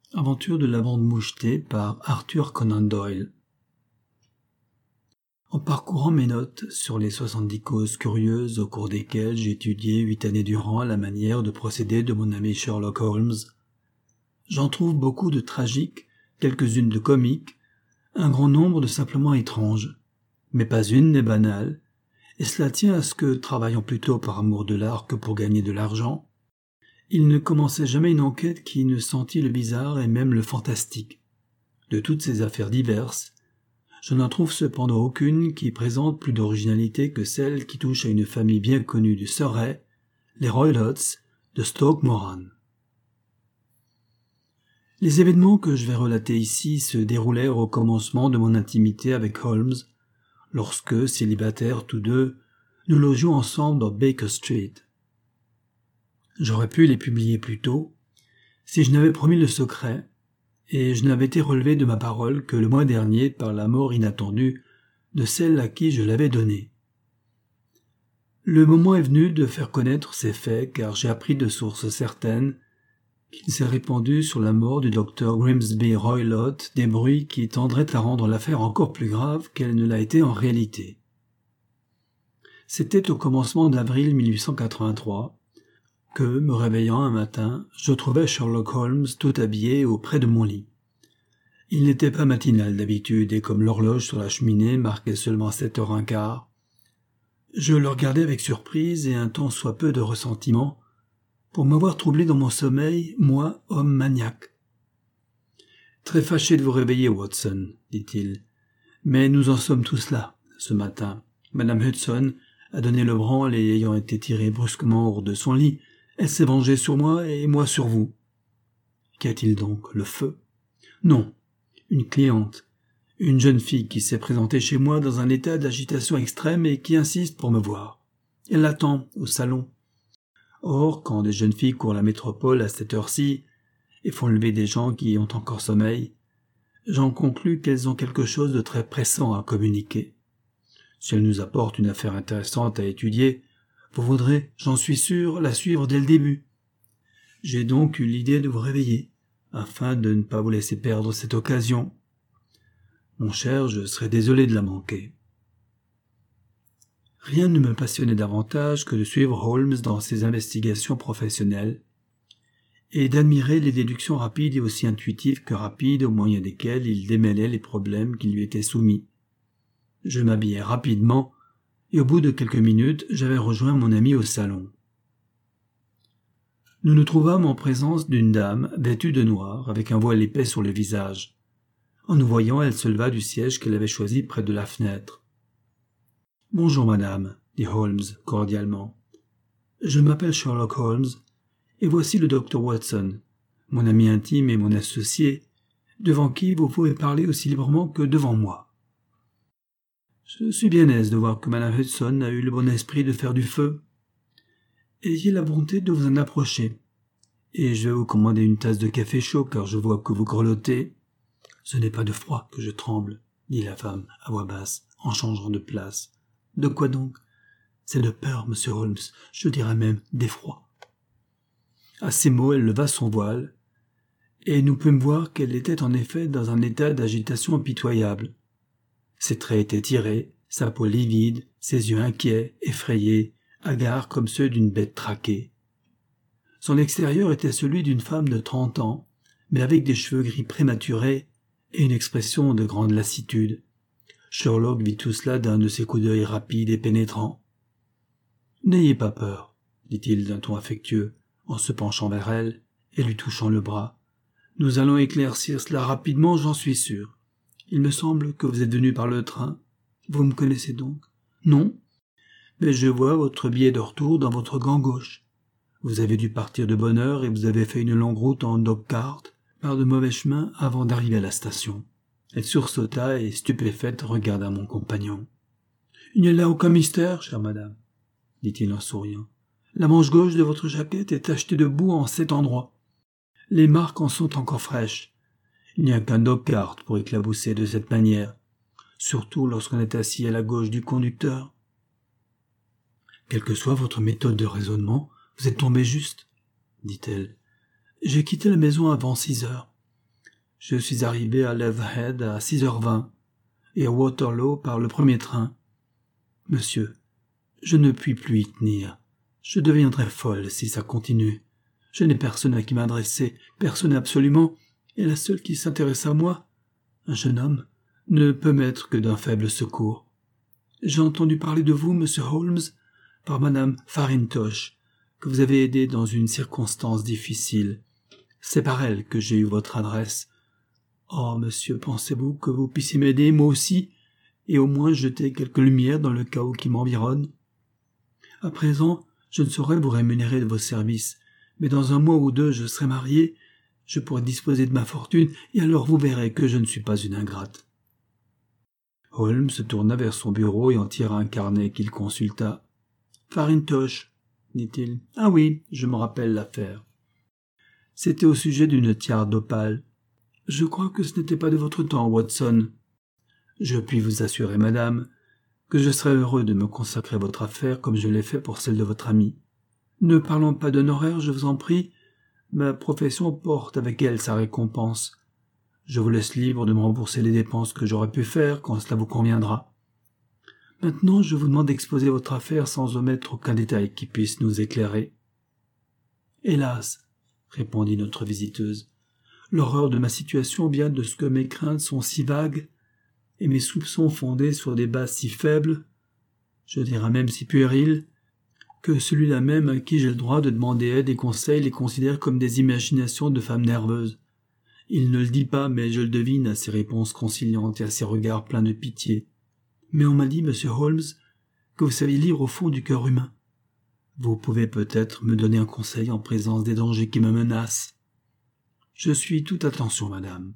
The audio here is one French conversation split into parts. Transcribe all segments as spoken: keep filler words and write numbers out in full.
Aventure de la bande mouchetée par Arthur Conan Doyle. En parcourant mes notes sur les soixante-dix causes curieuses au cours desquelles j'ai étudié huit années durant la manière de procéder de mon ami Sherlock Holmes, j'en trouve beaucoup de tragiques, quelques-unes de comiques, un grand nombre de simplement étranges, mais pas une n'est banale, et cela tient à ce que, travaillant plutôt par amour de l'art que pour gagner de l'argent, il ne commençait jamais une enquête qui ne sentit le bizarre et même le fantastique. De toutes ces affaires diverses, je n'en trouve cependant aucune qui présente plus d'originalité que celle qui touche à une famille bien connue du Surrey, les Roylotts de Stoke Moran. Les événements que je vais relater ici se déroulèrent au commencement de mon intimité avec Holmes, lorsque, célibataires tous deux, nous logions ensemble dans Baker Street. J'aurais pu les publier plus tôt, si je n'avais promis le secret, et je n'avais été relevé de ma parole que le mois dernier par la mort inattendue de celle à qui je l'avais donnée. Le moment est venu de faire connaître ces faits, car j'ai appris de sources certaines qu'il s'est répandu sur la mort du docteur Grimsby Roylott des bruits qui tendraient à rendre l'affaire encore plus grave qu'elle ne l'a été en réalité. C'était au commencement d'avril mille huit cent quatre-vingt-trois, que, me réveillant un matin, je trouvais Sherlock Holmes tout habillé auprès de mon lit. Il n'était pas matinal d'habitude, et comme l'horloge sur la cheminée marquait seulement sept heures un quart, je le regardais avec surprise et un tant soit peu de ressentiment, pour m'avoir troublé dans mon sommeil, moi, homme maniaque. « Très fâché de vous réveiller, Watson, » dit-il, « mais nous en sommes tous là, ce matin. Madame Hudson a donné le branle et ayant été tirée brusquement hors de son lit, elle s'est vengée sur moi et moi sur vous. » « Qu'y a-t-il donc? Le feu? » ?»« Non, une cliente, une jeune fille qui s'est présentée chez moi dans un état d'agitation extrême et qui insiste pour me voir. Elle l'attend au salon. Or, quand des jeunes filles courent la métropole à cette heure-ci et font lever des gens qui ont encore sommeil, j'en conclus qu'elles ont quelque chose de très pressant à communiquer. Si elles nous apportent une affaire intéressante à étudier, vous voudrez, j'en suis sûr, la suivre dès le début. J'ai donc eu l'idée de vous réveiller, afin de ne pas vous laisser perdre cette occasion. Mon cher, je serais désolé de la manquer. Rien ne me passionnait davantage que de suivre Holmes dans ses investigations professionnelles et d'admirer les déductions rapides et aussi intuitives que rapides au moyen desquelles il démêlait les problèmes qui lui étaient soumis. Je m'habillai rapidement et au bout de quelques minutes, j'avais rejoint mon ami au salon. Nous nous trouvâmes en présence d'une dame vêtue de noir avec un voile épais sur le visage. En nous voyant, elle se leva du siège qu'elle avait choisi près de la fenêtre. « Bonjour, madame, » dit Holmes cordialement. « Je m'appelle Sherlock Holmes, et voici le docteur Watson, mon ami intime et mon associé, devant qui vous pouvez parler aussi librement que devant moi. Je suis bien aise de voir que madame Hudson a eu le bon esprit de faire du feu. Ayez la bonté de vous en approcher, et je vais vous commander une tasse de café chaud, car je vois que vous grelottez. »« Ce n'est pas de froid que je tremble, » dit la femme à voix basse, en changeant de place. « De quoi donc ? C'est de peur, monsieur Holmes, je dirais même d'effroi. » À ces mots, elle leva son voile, et nous pûmes voir qu'elle était en effet dans un état d'agitation impitoyable. Ses traits étaient tirés, sa peau livide, ses yeux inquiets, effrayés, hagards comme ceux d'une bête traquée. Son extérieur était celui d'une femme de trente ans, mais avec des cheveux gris prématurés et une expression de grande lassitude. Sherlock vit tout cela d'un de ses coups d'œil rapides et pénétrants. « N'ayez pas peur, » dit-il d'un ton affectueux, en se penchant vers elle et lui touchant le bras. « Nous allons éclaircir cela rapidement, j'en suis sûr. Il me semble que vous êtes venu par le train. Vous me connaissez donc? Non? Mais je vois votre billet de retour dans votre gant gauche. Vous avez dû partir de bonne heure et vous avez fait une longue route en dog-cart par de mauvais chemins avant d'arriver à la station. » Elle sursauta et, stupéfaite, regarda mon compagnon. « Il n'y a là aucun mystère, chère madame, » dit-il en souriant. « La manche gauche de votre jaquette est tachetée de boue en cet endroit. Les marques en sont encore fraîches. Il n'y a qu'un dog-cart pour éclabousser de cette manière, surtout lorsqu'on est assis à la gauche du conducteur. Quelle que soit votre méthode de raisonnement, vous êtes tombé juste, dit-elle. J'ai quitté la maison avant six heures. Je suis arrivé à Leatherhead à six heures vingt et à Waterloo par le premier train. Monsieur, je ne puis plus y tenir. Je deviendrai folle si ça continue. Je n'ai personne à qui m'adresser, personne absolument, et la seule qui s'intéresse à moi, un jeune homme, ne peut m'être que d'un faible secours. J'ai entendu parler de vous, monsieur Holmes, par madame Farintosh, que vous avez aidé dans une circonstance difficile. C'est par elle que j'ai eu votre adresse. Oh, monsieur, pensez-vous que vous puissiez m'aider, moi aussi, et au moins jeter quelque lumière dans le chaos qui m'environne? À présent, je ne saurais vous rémunérer de vos services, mais dans un mois ou deux je serai marié, je pourrai disposer de ma fortune, et alors vous verrez que je ne suis pas une ingrate. Holmes se tourna vers son bureau et en tira un carnet qu'il consulta. « Farintosh, dit-il. « Ah oui, je me rappelle l'affaire. C'était au sujet d'une tiare d'opale. Je crois que ce n'était pas de votre temps, Watson. Je puis vous assurer, madame, que je serais heureux de me consacrer à votre affaire comme je l'ai fait pour celle de votre ami. Ne parlons pas d'honoraires, je vous en prie. Ma profession porte avec elle sa récompense. Je vous laisse libre de me rembourser les dépenses que j'aurais pu faire quand cela vous conviendra. Maintenant, je vous demande d'exposer votre affaire sans omettre aucun détail qui puisse nous éclairer. »« Hélas, » répondit notre visiteuse, « l'horreur de ma situation vient de ce que mes craintes sont si vagues et mes soupçons fondés sur des bases si faibles, je dirais même si puériles, que celui-là même à qui j'ai le droit de demander aide et conseil les considère comme des imaginations de femmes nerveuses. Il ne le dit pas, mais je le devine à ses réponses conciliantes et à ses regards pleins de pitié. Mais on m'a dit, monsieur Holmes, que vous saviez lire au fond du cœur humain. Vous pouvez peut-être me donner un conseil en présence des dangers qui me menacent. Je suis toute attention, madame.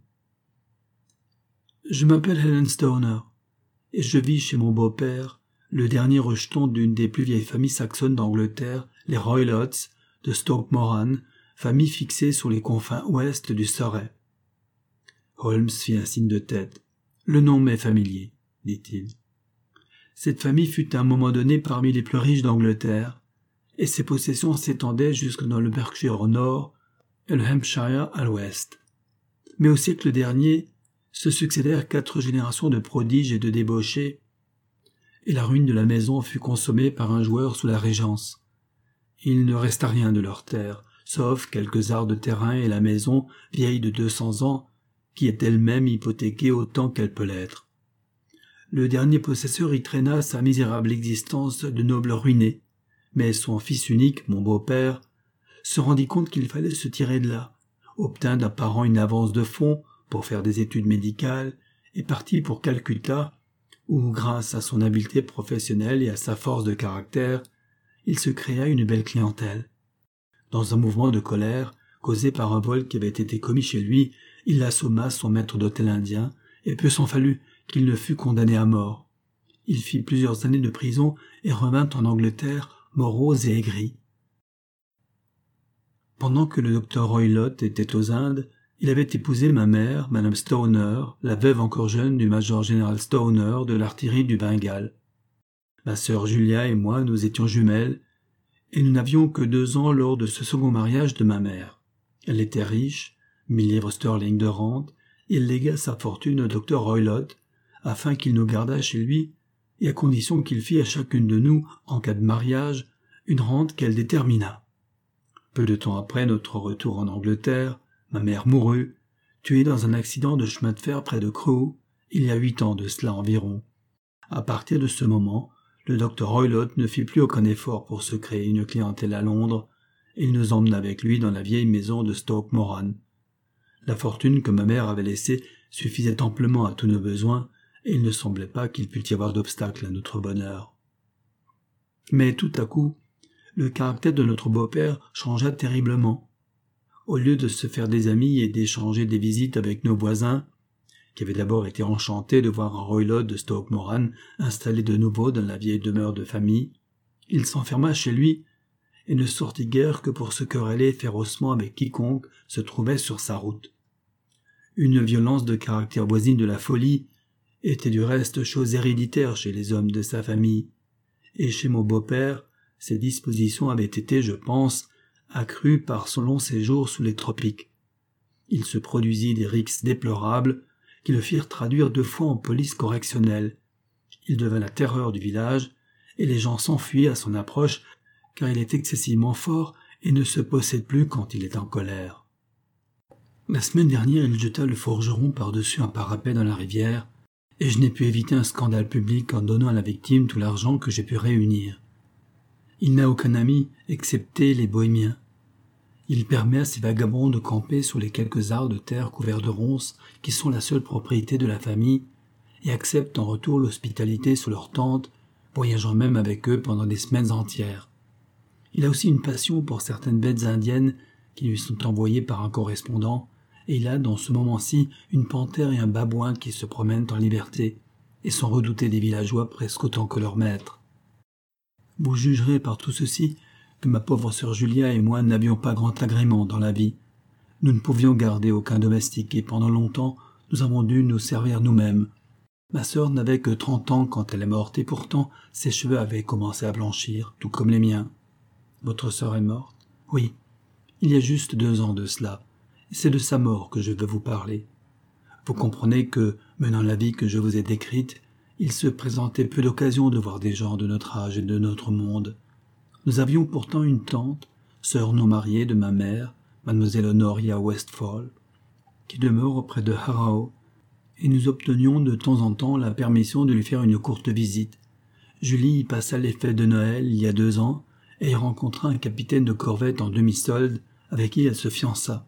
Je m'appelle Helen Stoner, et je vis chez mon beau-père, le dernier rejeton d'une des plus vieilles familles saxonnes d'Angleterre, les Roylotts de Stoke Moran, famille fixée sur les confins ouest du Surrey. Holmes fit un signe de tête. « Le nom m'est familier, » dit-il. Cette famille fut à un moment donné parmi les plus riches d'Angleterre, et ses possessions s'étendaient jusque dans le Berkshire au nord et le Hampshire à l'ouest. Mais au siècle dernier, se succédèrent quatre générations de prodiges et de débauchés, et la ruine de la maison fut consommée par un joueur sous la régence. Il ne resta rien de leurs terres, sauf quelques arts de terrain et la maison, vieille de deux cents ans, qui est elle-même hypothéquée autant qu'elle peut l'être. Le dernier possesseur y traîna sa misérable existence de noble ruiné, mais son fils unique, mon beau-père, se rendit compte qu'il fallait se tirer de là, obtint d'un parent une avance de fonds pour faire des études médicales, et partit pour Calcutta, où, grâce à son habileté professionnelle et à sa force de caractère, il se créa une belle clientèle. Dans un mouvement de colère, causé par un vol qui avait été commis chez lui, il assomma son maître d'hôtel indien, et peu s'en fallut qu'il ne fût condamné à mort. Il fit plusieurs années de prison et revint en Angleterre, morose et aigri. Pendant que le docteur Roylott était aux Indes, il avait épousé ma mère, madame Stoner, la veuve encore jeune du major-général Stoner de l'artillerie du Bengale. Ma sœur Julia et moi, nous étions jumelles, et nous n'avions que deux ans lors de ce second mariage de ma mère. Elle était riche, mille livres sterling de rente, et il légua sa fortune au docteur Roylott, afin qu'il nous gardât chez lui, et à condition qu'il fît à chacune de nous, en cas de mariage, une rente qu'elle détermina. Peu de temps après notre retour en Angleterre, ma mère mourut, tuée dans un accident de chemin de fer près de Crewe, il y a huit ans de cela environ. À partir de ce moment, le docteur Roylott ne fit plus aucun effort pour se créer une clientèle à Londres, et il nous emmena avec lui dans la vieille maison de Stoke Moran. La fortune que ma mère avait laissée suffisait amplement à tous nos besoins, et il ne semblait pas qu'il pût y avoir d'obstacle à notre bonheur. Mais tout à coup, le caractère de notre beau-père changea terriblement. Au lieu de se faire des amis et d'échanger des visites avec nos voisins, qui avaient d'abord été enchantés de voir un Roylott de Stoke Moran installé de nouveau dans la vieille demeure de famille, il s'enferma chez lui et ne sortit guère que pour se quereller férocement avec quiconque se trouvait sur sa route. Une violence de caractère voisine de la folie était du reste chose héréditaire chez les hommes de sa famille, et chez mon beau-père, ses dispositions avaient été, je pense, accrues par son long séjour sous les tropiques. Il se produisit des rixes déplorables qui le firent traduire deux fois en police correctionnelle. Il devint la terreur du village, et les gens s'enfuient à son approche, car il est excessivement fort et ne se possède plus quand il est en colère. La semaine dernière, il jeta le forgeron par-dessus un parapet dans la rivière, et je n'ai pu éviter un scandale public en donnant à la victime tout l'argent que j'ai pu réunir. Il n'a aucun ami, excepté les bohémiens. Il permet à ces vagabonds de camper sur les quelques arts de terre couverts de ronces qui sont la seule propriété de la famille, et accepte en retour l'hospitalité sous leur tente, voyageant même avec eux pendant des semaines entières. Il a aussi une passion pour certaines bêtes indiennes qui lui sont envoyées par un correspondant, et il a dans ce moment-ci une panthère et un babouin qui se promènent en liberté, et sont redoutés des villageois presque autant que leur maître. Vous jugerez par tout ceci que ma pauvre sœur Julia et moi n'avions pas grand agrément dans la vie. Nous ne pouvions garder aucun domestique, et pendant longtemps nous avons dû nous servir nous-mêmes. Ma sœur n'avait que trente ans quand elle est morte, et pourtant ses cheveux avaient commencé à blanchir, tout comme les miens. Votre sœur est morte? Oui, il y a juste deux ans de cela, et c'est de sa mort que je veux vous parler. Vous comprenez que, menant la vie que je vous ai décrite, il se présentait peu d'occasions de voir des gens de notre âge et de notre monde. Nous avions pourtant une tante, sœur non mariée de ma mère, mademoiselle Honoria Westfall, qui demeure auprès de Harrow, et nous obtenions de temps en temps la permission de lui faire une courte visite. Julie y passa les fêtes de Noël il y a deux ans, et y rencontra un capitaine de corvette en demi-solde avec qui elle se fiança.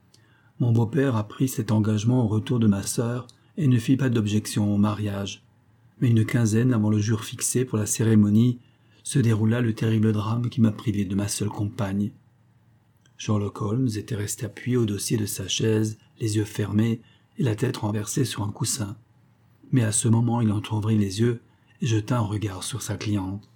Mon beau-père a pris cet engagement au retour de ma sœur et ne fit pas d'objection au mariage. Mais une quinzaine avant le jour fixé pour la cérémonie, se déroula le terrible drame qui m'a privé de ma seule compagne. Sherlock Holmes était resté appuyé au dossier de sa chaise, les yeux fermés et la tête renversée sur un coussin. Mais à ce moment, il entr'ouvrit les yeux et jeta un regard sur sa cliente.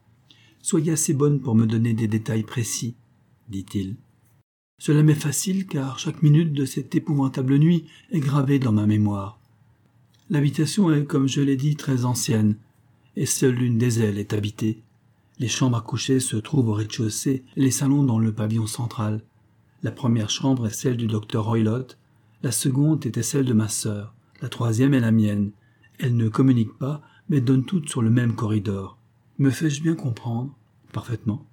« Soyez assez bonne pour me donner des détails précis, » dit-il. « Cela m'est facile car chaque minute de cette épouvantable nuit est gravée dans ma mémoire. L'habitation est, comme je l'ai dit, très ancienne, et seule l'une des ailes est habitée. Les chambres à coucher se trouvent au rez-de-chaussée et les salons dans le pavillon central. La première chambre est celle du docteur Roylott, la seconde était celle de ma sœur, la troisième est la mienne. Elles ne communiquent pas, mais donnent toutes sur le même corridor. Me fais-je bien comprendre? Parfaitement.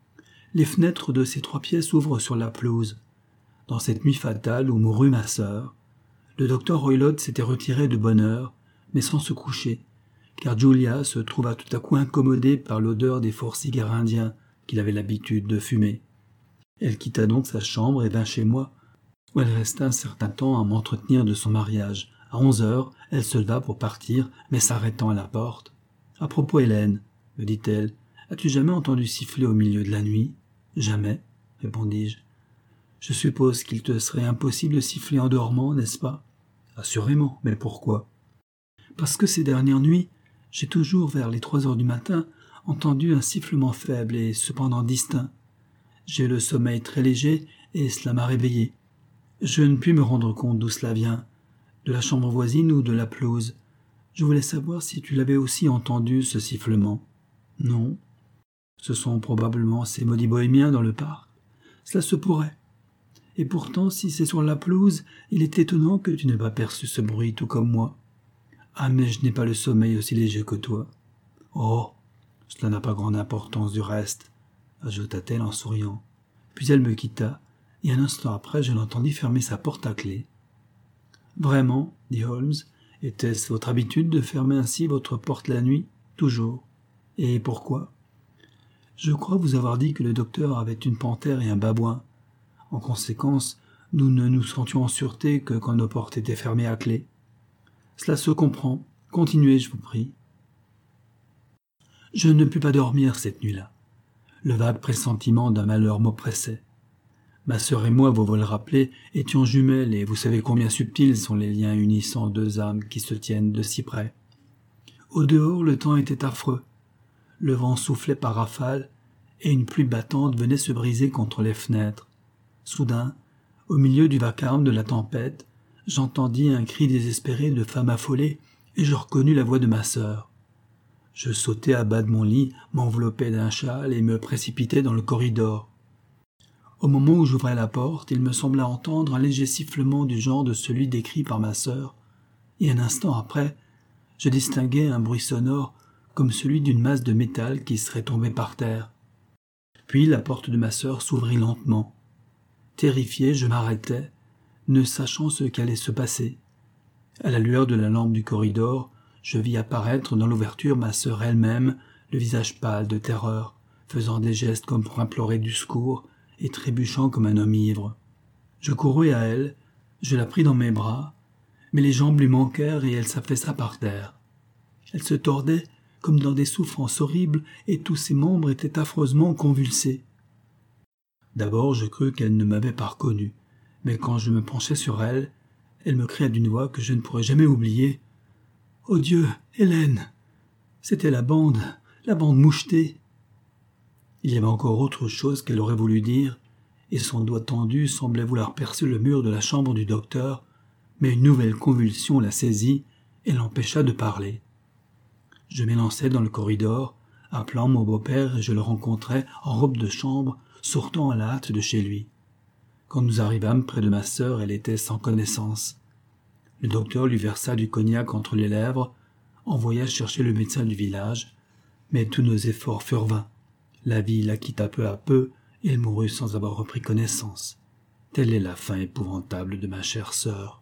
Les fenêtres de ces trois pièces ouvrent sur la pelouse. Dans cette nuit fatale où mourut ma sœur, le docteur Roylott s'était retiré de bonne heure, mais sans se coucher, car Julia se trouva tout à coup incommodée par l'odeur des forts cigares indiens qu'il avait l'habitude de fumer. Elle quitta donc sa chambre et vint chez moi, où elle resta un certain temps à m'entretenir de son mariage. À onze heures, elle se leva pour partir, mais s'arrêtant à la porte. « À propos, Hélène, me dit-elle, as-tu jamais entendu siffler au milieu de la nuit? »« Jamais, répondis-je. Je suppose qu'il te serait impossible de siffler en dormant, n'est-ce pas? Assurément, mais pourquoi? Parce que ces dernières nuits, j'ai toujours, vers les trois heures du matin, entendu un sifflement faible et cependant distinct. J'ai le sommeil très léger et cela m'a réveillé. Je ne puis me rendre compte d'où cela vient, de la chambre voisine ou de la pelouse. Je voulais savoir si tu l'avais aussi entendu, ce sifflement. Non. Ce sont probablement ces maudits bohémiens dans le parc. Cela se pourrait. Et pourtant, si c'est sur la pelouse, il est étonnant que tu n'aies pas perçu ce bruit tout comme moi. Ah, mais je n'ai pas le sommeil aussi léger que toi. Oh, cela n'a pas grande importance du reste, ajouta-t-elle en souriant. Puis elle me quitta, et un instant après, je l'entendis fermer sa porte à clé. Vraiment, dit Holmes, était-ce votre habitude de fermer ainsi votre porte la nuit? Toujours. Et pourquoi? Je crois vous avoir dit que le docteur avait une panthère et un babouin. En conséquence, nous ne nous sentions en sûreté que quand nos portes étaient fermées à clé. Cela se comprend. Continuez, je vous prie. Je ne pus pas dormir cette nuit-là. Le vague pressentiment d'un malheur m'oppressait. Ma sœur et moi, vous vous le rappelez, étions jumelles, et vous savez combien subtils sont les liens unissant deux âmes qui se tiennent de si près. Au dehors, le temps était affreux. Le vent soufflait par rafales, et une pluie battante venait se briser contre les fenêtres. Soudain, au milieu du vacarme de la tempête, j'entendis un cri désespéré de femme affolée, et je reconnus la voix de ma sœur. Je sautai à bas de mon lit, m'enveloppai d'un châle et me précipitai dans le corridor. Au moment où j'ouvrais la porte, il me sembla entendre un léger sifflement du genre de celui décrit par ma sœur, et un instant après, je distinguai un bruit sonore comme celui d'une masse de métal qui serait tombée par terre. Puis la porte de ma sœur s'ouvrit lentement. Terrifié, je m'arrêtai, ne sachant ce qu'allait se passer. À la lueur de la lampe du corridor, je vis apparaître dans l'ouverture ma sœur elle-même, le visage pâle de terreur, faisant des gestes comme pour implorer du secours et trébuchant comme un homme ivre. Je courus à elle, je la pris dans mes bras, mais les jambes lui manquèrent et elle s'affaissa par terre. Elle se tordait comme dans des souffrances horribles et tous ses membres étaient affreusement convulsés. D'abord, je crus qu'elle ne m'avait pas reconnu, mais quand je me penchai sur elle, elle me cria d'une voix que je ne pourrai jamais oublier. « Oh Dieu, Hélène !» C'était la bande, la bande mouchetée. Il y avait encore autre chose qu'elle aurait voulu dire, et son doigt tendu semblait vouloir percer le mur de la chambre du docteur, mais une nouvelle convulsion la saisit et l'empêcha de parler. Je m'élançai dans le corridor, appelant mon beau-père et je le rencontrai en robe de chambre, sortant à la hâte de chez lui. Quand nous arrivâmes près de ma sœur, elle était sans connaissance. Le docteur lui versa du cognac entre les lèvres, envoya chercher le médecin du village, mais tous nos efforts furent vains. La vie la quitta peu à peu et elle mourut sans avoir repris connaissance. Telle est la fin épouvantable de ma chère sœur.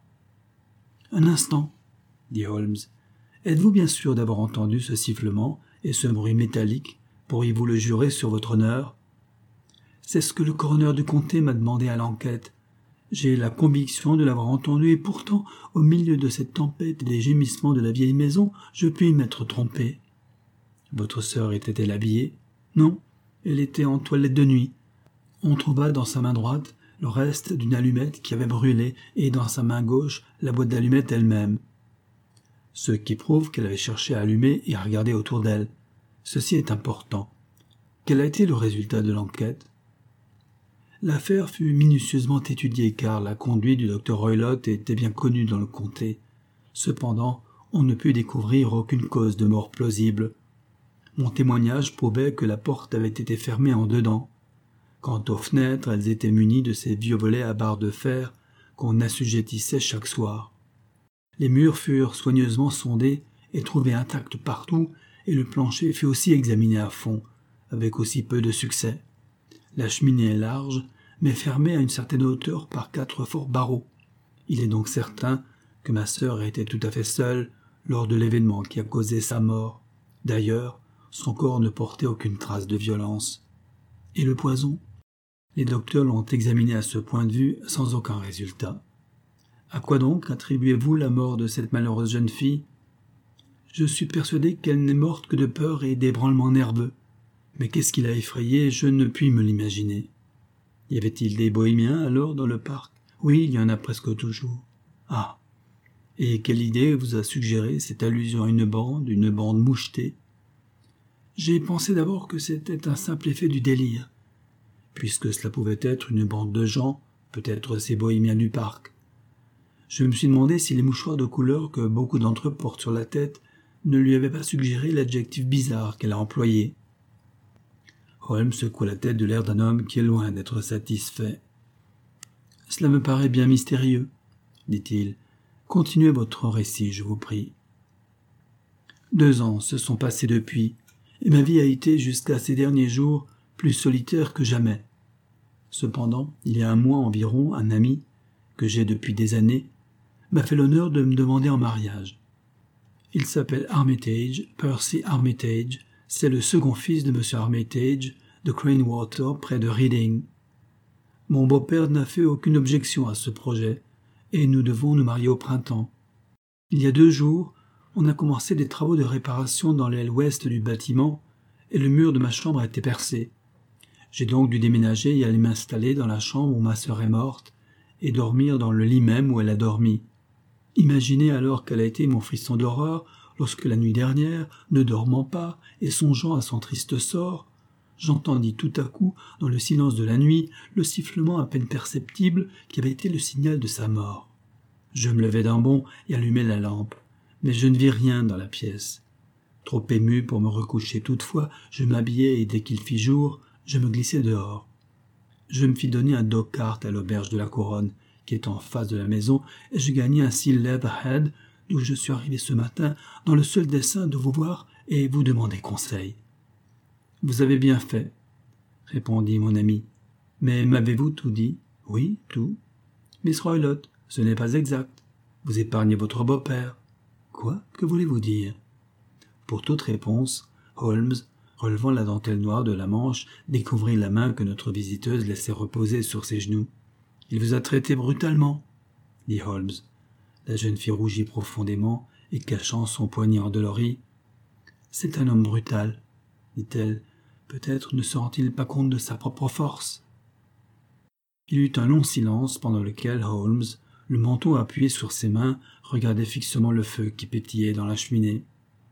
« Un instant, » dit Holmes. « Êtes-vous bien sûr d'avoir entendu ce sifflement et ce bruit métallique? Pourriez-vous le jurer sur votre honneur ?»« C'est ce que le coroner du comté m'a demandé à l'enquête. J'ai la conviction de l'avoir entendu et pourtant, au milieu de cette tempête et des gémissements de la vieille maison, je puis m'être trompé. »« Votre sœur était-elle habillée ?»« Non, elle était en toilette de nuit. On trouva dans sa main droite le reste d'une allumette qui avait brûlé et dans sa main gauche la boîte d'allumettes elle-même. Ce qui prouve qu'elle avait cherché à allumer et à regarder autour d'elle. Ceci est important. Quel a été le résultat de l'enquête ? L'affaire fut minutieusement étudiée car la conduite du docteur Roylott était bien connue dans le comté. Cependant, on ne put découvrir aucune cause de mort plausible. Mon témoignage prouvait que la porte avait été fermée en dedans. Quant aux fenêtres, elles étaient munies de ces vieux volets à barres de fer qu'on assujettissait chaque soir. Les murs furent soigneusement sondés et trouvés intacts partout, et le plancher fut aussi examiné à fond, avec aussi peu de succès. La cheminée est large, mais fermée à une certaine hauteur par quatre forts barreaux. Il est donc certain que ma sœur était tout à fait seule lors de l'événement qui a causé sa mort. D'ailleurs, son corps ne portait aucune trace de violence. Et le poison ? Les docteurs l'ont examiné à ce point de vue sans aucun résultat. À quoi donc attribuez-vous la mort de cette malheureuse jeune fille ? Je suis persuadé qu'elle n'est morte que de peur et d'ébranlement nerveux. Mais qu'est-ce qui l'a effrayée, je ne puis me l'imaginer. Y avait-il des bohémiens alors dans le parc ? Oui, il y en a presque toujours. Ah. Et quelle idée vous a suggéré cette allusion à une bande, une bande mouchetée ? J'ai pensé d'abord que c'était un simple effet du délire, puisque cela pouvait être une bande de gens, peut-être ces bohémiens du parc. Je me suis demandé si les mouchoirs de couleur que beaucoup d'entre eux portent sur la tête ne lui avaient pas suggéré l'adjectif bizarre qu'elle a employé. Holmes secoua la tête de l'air d'un homme qui est loin d'être satisfait. « Cela me paraît bien mystérieux, » dit-il. « Continuez votre récit, je vous prie. » Deux ans se sont passés depuis, et ma vie a été jusqu'à ces derniers jours plus solitaire que jamais. Cependant, il y a un mois environ, un ami, que j'ai depuis des années, m'a fait l'honneur de me demander en mariage. Il s'appelle Armitage, Percy Armitage, c'est le second fils de M. Armitage, de Cranewater, près de Reading. Mon beau-père n'a fait aucune objection à ce projet, et nous devons nous marier au printemps. Il y a deux jours, on a commencé des travaux de réparation dans l'aile ouest du bâtiment, et le mur de ma chambre a été percé. J'ai donc dû déménager et aller m'installer dans la chambre où ma sœur est morte, et dormir dans le lit même où elle a dormi. Imaginez alors quel a été mon frisson d'horreur lorsque la nuit dernière, ne dormant pas et songeant à son triste sort, j'entendis tout à coup, dans le silence de la nuit, le sifflement à peine perceptible qui avait été le signal de sa mort. Je me levai d'un bond et allumai la lampe, mais je ne vis rien dans la pièce. Trop ému pour me recoucher toutefois, je m'habillai et dès qu'il fit jour, je me glissai dehors. Je me fis donner un dog-cart à l'auberge de la Couronne, qui est en face de la maison, et je gagnai ainsi Leatherhead, d'où je suis arrivé ce matin, dans le seul dessein de vous voir et vous demander conseil. »« Vous avez bien fait, » répondit mon ami. « Mais m'avez-vous tout dit ?»« Oui, tout. »« Miss Roylott, ce n'est pas exact. Vous épargnez votre beau-père. »« Quoi ? Que voulez-vous dire ?» Pour toute réponse, Holmes, relevant la dentelle noire de la manche, découvrit la main que notre visiteuse laissait reposer sur ses genoux. « Il vous a traité brutalement, » dit Holmes. La jeune fille rougit profondément et cachant son poignet endolori. « C'est un homme brutal, » dit-elle. « Peut-être ne se rend-il pas compte de sa propre force. » Il y eut un long silence pendant lequel Holmes, le menton appuyé sur ses mains, regardait fixement le feu qui pétillait dans la cheminée.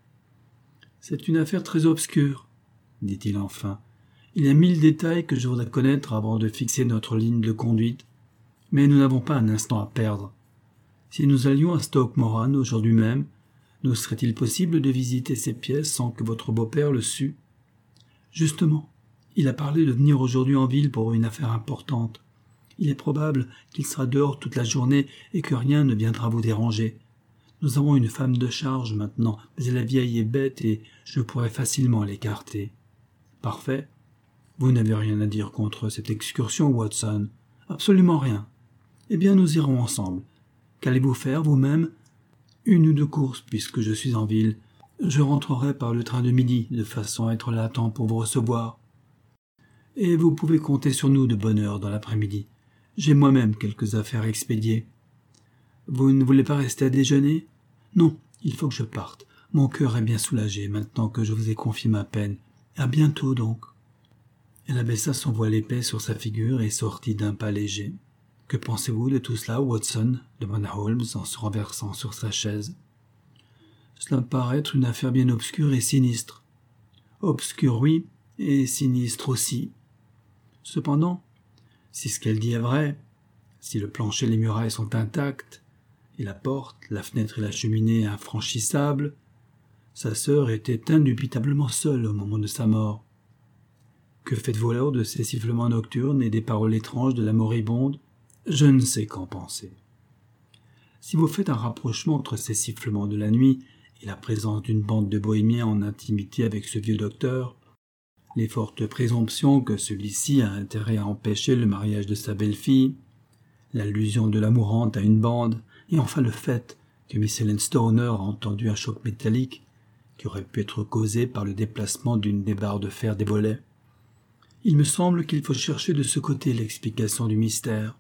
« C'est une affaire très obscure, » dit-il enfin. « Il y a mille détails que je voudrais connaître avant de fixer notre ligne de conduite, mais nous n'avons pas un instant à perdre. Si nous allions à Stoke Moran aujourd'hui même, nous serait-il possible de visiter ces pièces sans que votre beau-père le sût ? Justement, il a parlé de venir aujourd'hui en ville pour une affaire importante. Il est probable qu'il sera dehors toute la journée et que rien ne viendra vous déranger. Nous avons une femme de charge maintenant, mais la vieille est bête et je pourrais facilement l'écarter. »« Parfait. Vous n'avez rien à dire contre cette excursion, Watson ? » ?»« Absolument rien. Eh bien, nous irons ensemble. Qu'allez-vous faire, vous-même ? » ?»« Une ou deux courses, puisque je suis en ville. Je rentrerai par le train de midi, de façon à être là à temps pour vous recevoir. Et vous pouvez compter sur nous de bonne heure dans l'après-midi. J'ai moi-même quelques affaires à expédier. Vous ne voulez pas rester à déjeuner ? Non, il faut que je parte. Mon cœur est bien soulagé maintenant que je vous ai confié ma peine. À bientôt donc. Elle abaissa son voile épais sur sa figure et sortit d'un pas léger. « Que pensez-vous de tout cela, Watson ?» demanda Holmes en se renversant sur sa chaise. « Cela me paraît être une affaire bien obscure et sinistre. »« Obscure, oui, et sinistre aussi. Cependant, si ce qu'elle dit est vrai, si le plancher et les murailles sont intacts, et la porte, la fenêtre et la cheminée infranchissables, sa sœur était indubitablement seule au moment de sa mort. Que faites-vous alors de ces sifflements nocturnes et des paroles étranges de la moribonde ? Je ne sais qu'en penser. Si vous faites un rapprochement entre ces sifflements de la nuit et la présence d'une bande de bohémiens en intimité avec ce vieux docteur, les fortes présomptions que celui-ci a intérêt à empêcher le mariage de sa belle-fille, l'allusion de la mourante à une bande, et enfin le fait que Miss Helen Stoner a entendu un choc métallique qui aurait pu être causé par le déplacement d'une des barres de fer des volets. Il me semble qu'il faut chercher de ce côté l'explication du mystère.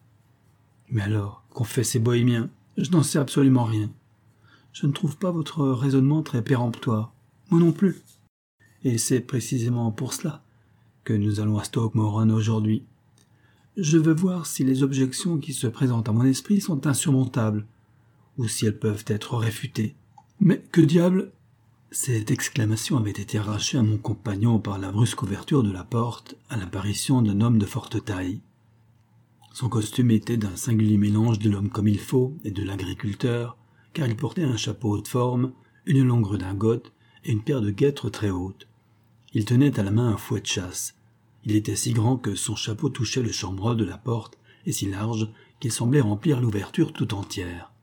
Mais alors, qu'ont fait ces bohémiens ? Je n'en sais absolument rien. Je ne trouve pas votre raisonnement très péremptoire. Moi non plus. Et c'est précisément pour cela que nous allons à Stoke Moran aujourd'hui. Je veux voir si les objections qui se présentent à mon esprit sont insurmontables, ou si elles peuvent être réfutées. Mais que diable ! Cette exclamation avait été arrachée à mon compagnon par la brusque ouverture de la porte à l'apparition d'un homme de forte taille. Son costume était d'un singulier mélange de l'homme comme il faut et de l'agriculteur, car il portait un chapeau haute forme, une longue redingote et une paire de guêtres très hautes. Il tenait à la main un fouet de chasse. Il était si grand que son chapeau touchait le chambranle de la porte et si large qu'il semblait remplir l'ouverture tout entière.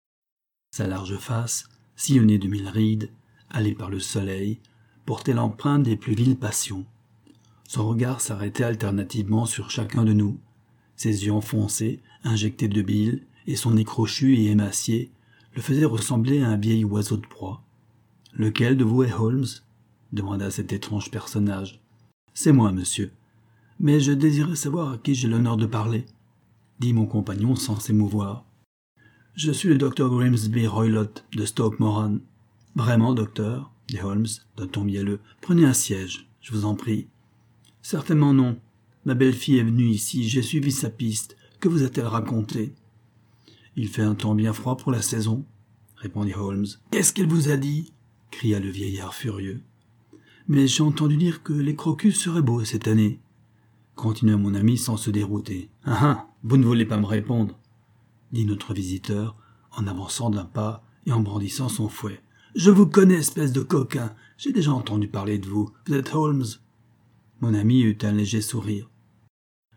Sa large face, sillonnée de mille rides, hâlée par le soleil, portait l'empreinte des plus viles passions. Son regard s'arrêtait alternativement sur chacun de nous. Ses yeux enfoncés, injectés de bile, et son nez crochu et émacié le faisaient ressembler à un vieil oiseau de proie. « Lequel de vous est Holmes ?» demanda cet étrange personnage. « C'est moi, monsieur. Mais je désirais savoir à qui j'ai l'honneur de parler, » dit mon compagnon sans s'émouvoir. « Je suis le docteur Grimsby Roylott de Stoke Moran. »« Vraiment, docteur ?» dit Holmes d'un ton mielleux. « Prenez un siège, je vous en prie. »« Certainement non. Ma belle-fille est venue ici, j'ai suivi sa piste. Que vous a-t-elle raconté ?»« Il fait un temps bien froid pour la saison, » répondit Holmes. « Qu'est-ce qu'elle vous a dit ?» cria le vieillard furieux. « Mais j'ai entendu dire que les crocus seraient beaux cette année, » continua mon ami sans se dérouter. « Ah ah, vous ne voulez pas me répondre, » dit notre visiteur en avançant d'un pas et en brandissant son fouet. « Je vous connais, espèce de coquin, j'ai déjà entendu parler de vous. Vous êtes Holmes ?» Mon ami eut un léger sourire.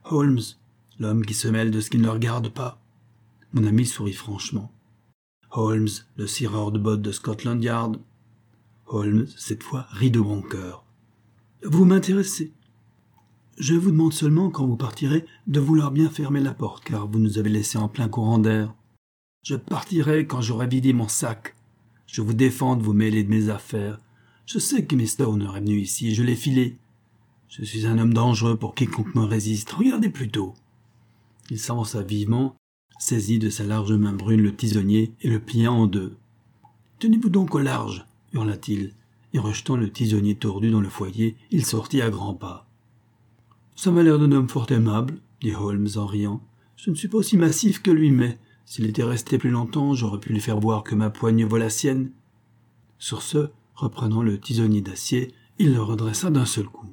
Holmes, l'homme qui se mêle de ce qu'il ne regarde pas. Mon ami sourit franchement. Holmes, le cireur de bottes de Scotland Yard. Holmes, cette fois, rit de bon cœur. Vous m'intéressez. Je vous demande seulement, quand vous partirez, de vouloir bien fermer la porte, car vous nous avez laissés en plein courant d'air. Je partirai quand j'aurai vidé mon sac. Je vous défends de vous mêler de mes affaires. Je sais que mister Stoner est venu ici et je l'ai filé. Je suis un homme dangereux pour quiconque me résiste. Regardez plutôt. Il s'avança vivement, saisit de sa large main brune le tisonnier et le plia en deux. « Tenez-vous donc au large !» hurla-t-il, et rejetant le tisonnier tordu dans le foyer, il sortit à grands pas. « Ça m'a l'air d'un homme fort aimable, » dit Holmes en riant. « Je ne suis pas aussi massif que lui, mais s'il était resté plus longtemps, j'aurais pu lui faire voir que ma poigne vaut la sienne. » Sur ce, reprenant le tisonnier d'acier, il le redressa d'un seul coup.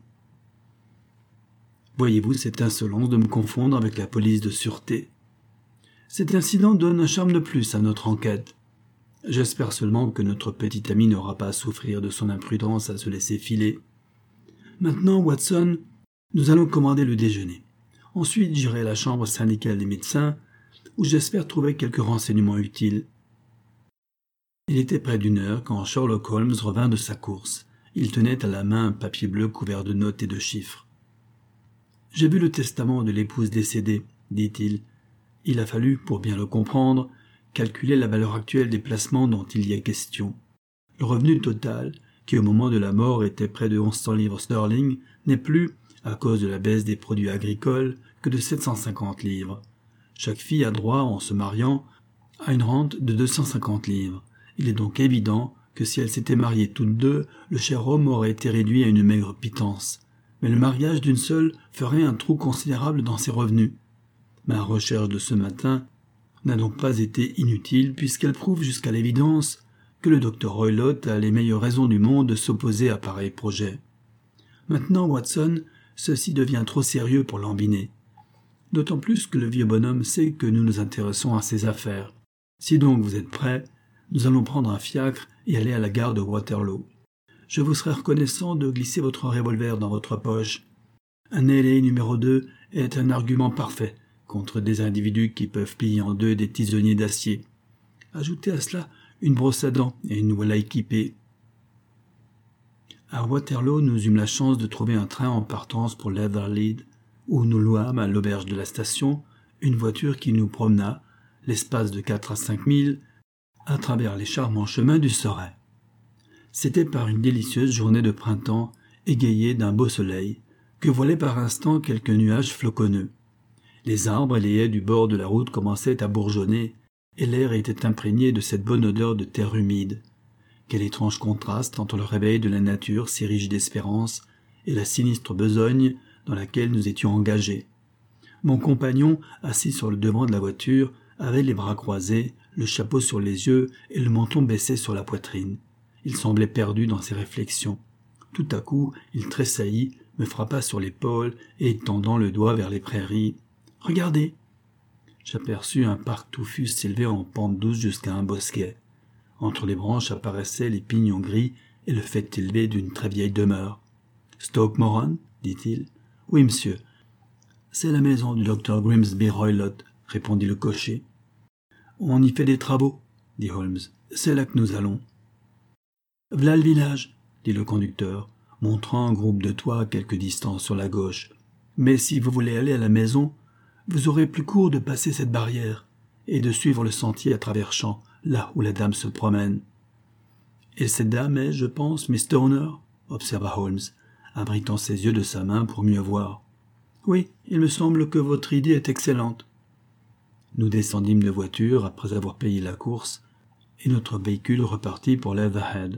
Voyez-vous cette insolence de me confondre avec la police de sûreté. Cet incident donne un charme de plus à notre enquête. J'espère seulement que notre petit ami n'aura pas à souffrir de son imprudence à se laisser filer. Maintenant, Watson, nous allons commander le déjeuner. Ensuite, j'irai à la chambre syndicale des médecins, où j'espère trouver quelques renseignements utiles. Il était près d'une heure quand Sherlock Holmes revint de sa course. Il tenait à la main un papier bleu couvert de notes et de chiffres. « J'ai vu le testament de l'épouse décédée, » dit-il. « Il a fallu, pour bien le comprendre, calculer la valeur actuelle des placements dont il y a question. Le revenu total, qui au moment de la mort était près de onze cents livres sterling, n'est plus, à cause de la baisse des produits agricoles, que de sept cent cinquante livres. Chaque fille a droit, en se mariant, à une rente de deux cent cinquante livres. Il est donc évident que si elles s'étaient mariées toutes deux, le cher homme aurait été réduit à une maigre pitance. Mais le mariage d'une seule ferait un trou considérable dans ses revenus. Ma recherche de ce matin n'a donc pas été inutile, puisqu'elle prouve jusqu'à l'évidence que le docteur Roylott a les meilleures raisons du monde de s'opposer à pareil projet. Maintenant, Watson, ceci devient trop sérieux pour l'embiner. D'autant plus que le vieux bonhomme sait que nous nous intéressons à ses affaires. Si donc vous êtes prêts, nous allons prendre un fiacre et aller à la gare de Waterloo. Je vous serai reconnaissant de glisser votre revolver dans votre poche. Un L A numéro deux est un argument parfait contre des individus qui peuvent plier en deux des tisonniers d'acier. Ajoutez à cela une brosse à dents et nous voilà équipés. À Waterloo, nous eûmes la chance de trouver un train en partance pour Leatherhead, où nous louâmes à l'auberge de la station une voiture qui nous promena, l'espace de quatre à cinq milles, à travers les charmants chemins du Surrey. C'était par une délicieuse journée de printemps, égayée d'un beau soleil, que voilaient par instants quelques nuages floconneux. Les arbres et les haies du bord de la route commençaient à bourgeonner, et l'air était imprégné de cette bonne odeur de terre humide. Quel étrange contraste entre le réveil de la nature si riche d'espérance et la sinistre besogne dans laquelle nous étions engagés. Mon compagnon, assis sur le devant de la voiture, avait les bras croisés, le chapeau sur les yeux et le menton baissé sur la poitrine. Il semblait perdu dans ses réflexions. Tout à coup, il tressaillit, me frappa sur l'épaule et, tendant le doigt vers les prairies, « Regardez !» J'aperçus un parc touffu s'élever en pente douce jusqu'à un bosquet. Entre les branches apparaissaient les pignons gris et le fait élevé d'une très vieille demeure. « Stoke Moran ?» dit-il. « Oui, monsieur. C'est la maison du docteur Grimsby Roylott, » répondit le cocher. « On y fait des travaux, » dit Holmes. « C'est là que nous allons. »« V'là le village, » dit le conducteur, montrant un groupe de toits à quelque distance sur la gauche. « Mais si vous voulez aller à la maison, vous aurez plus court de passer cette barrière et de suivre le sentier à travers champs, là où la dame se promène. »« Et cette dame est, je pense, Miss Stoner ?» observa Holmes, abritant ses yeux de sa main pour mieux voir. « Oui, il me semble que votre idée est excellente. » Nous descendîmes de voiture après avoir payé la course, et notre véhicule repartit pour Leatherhead.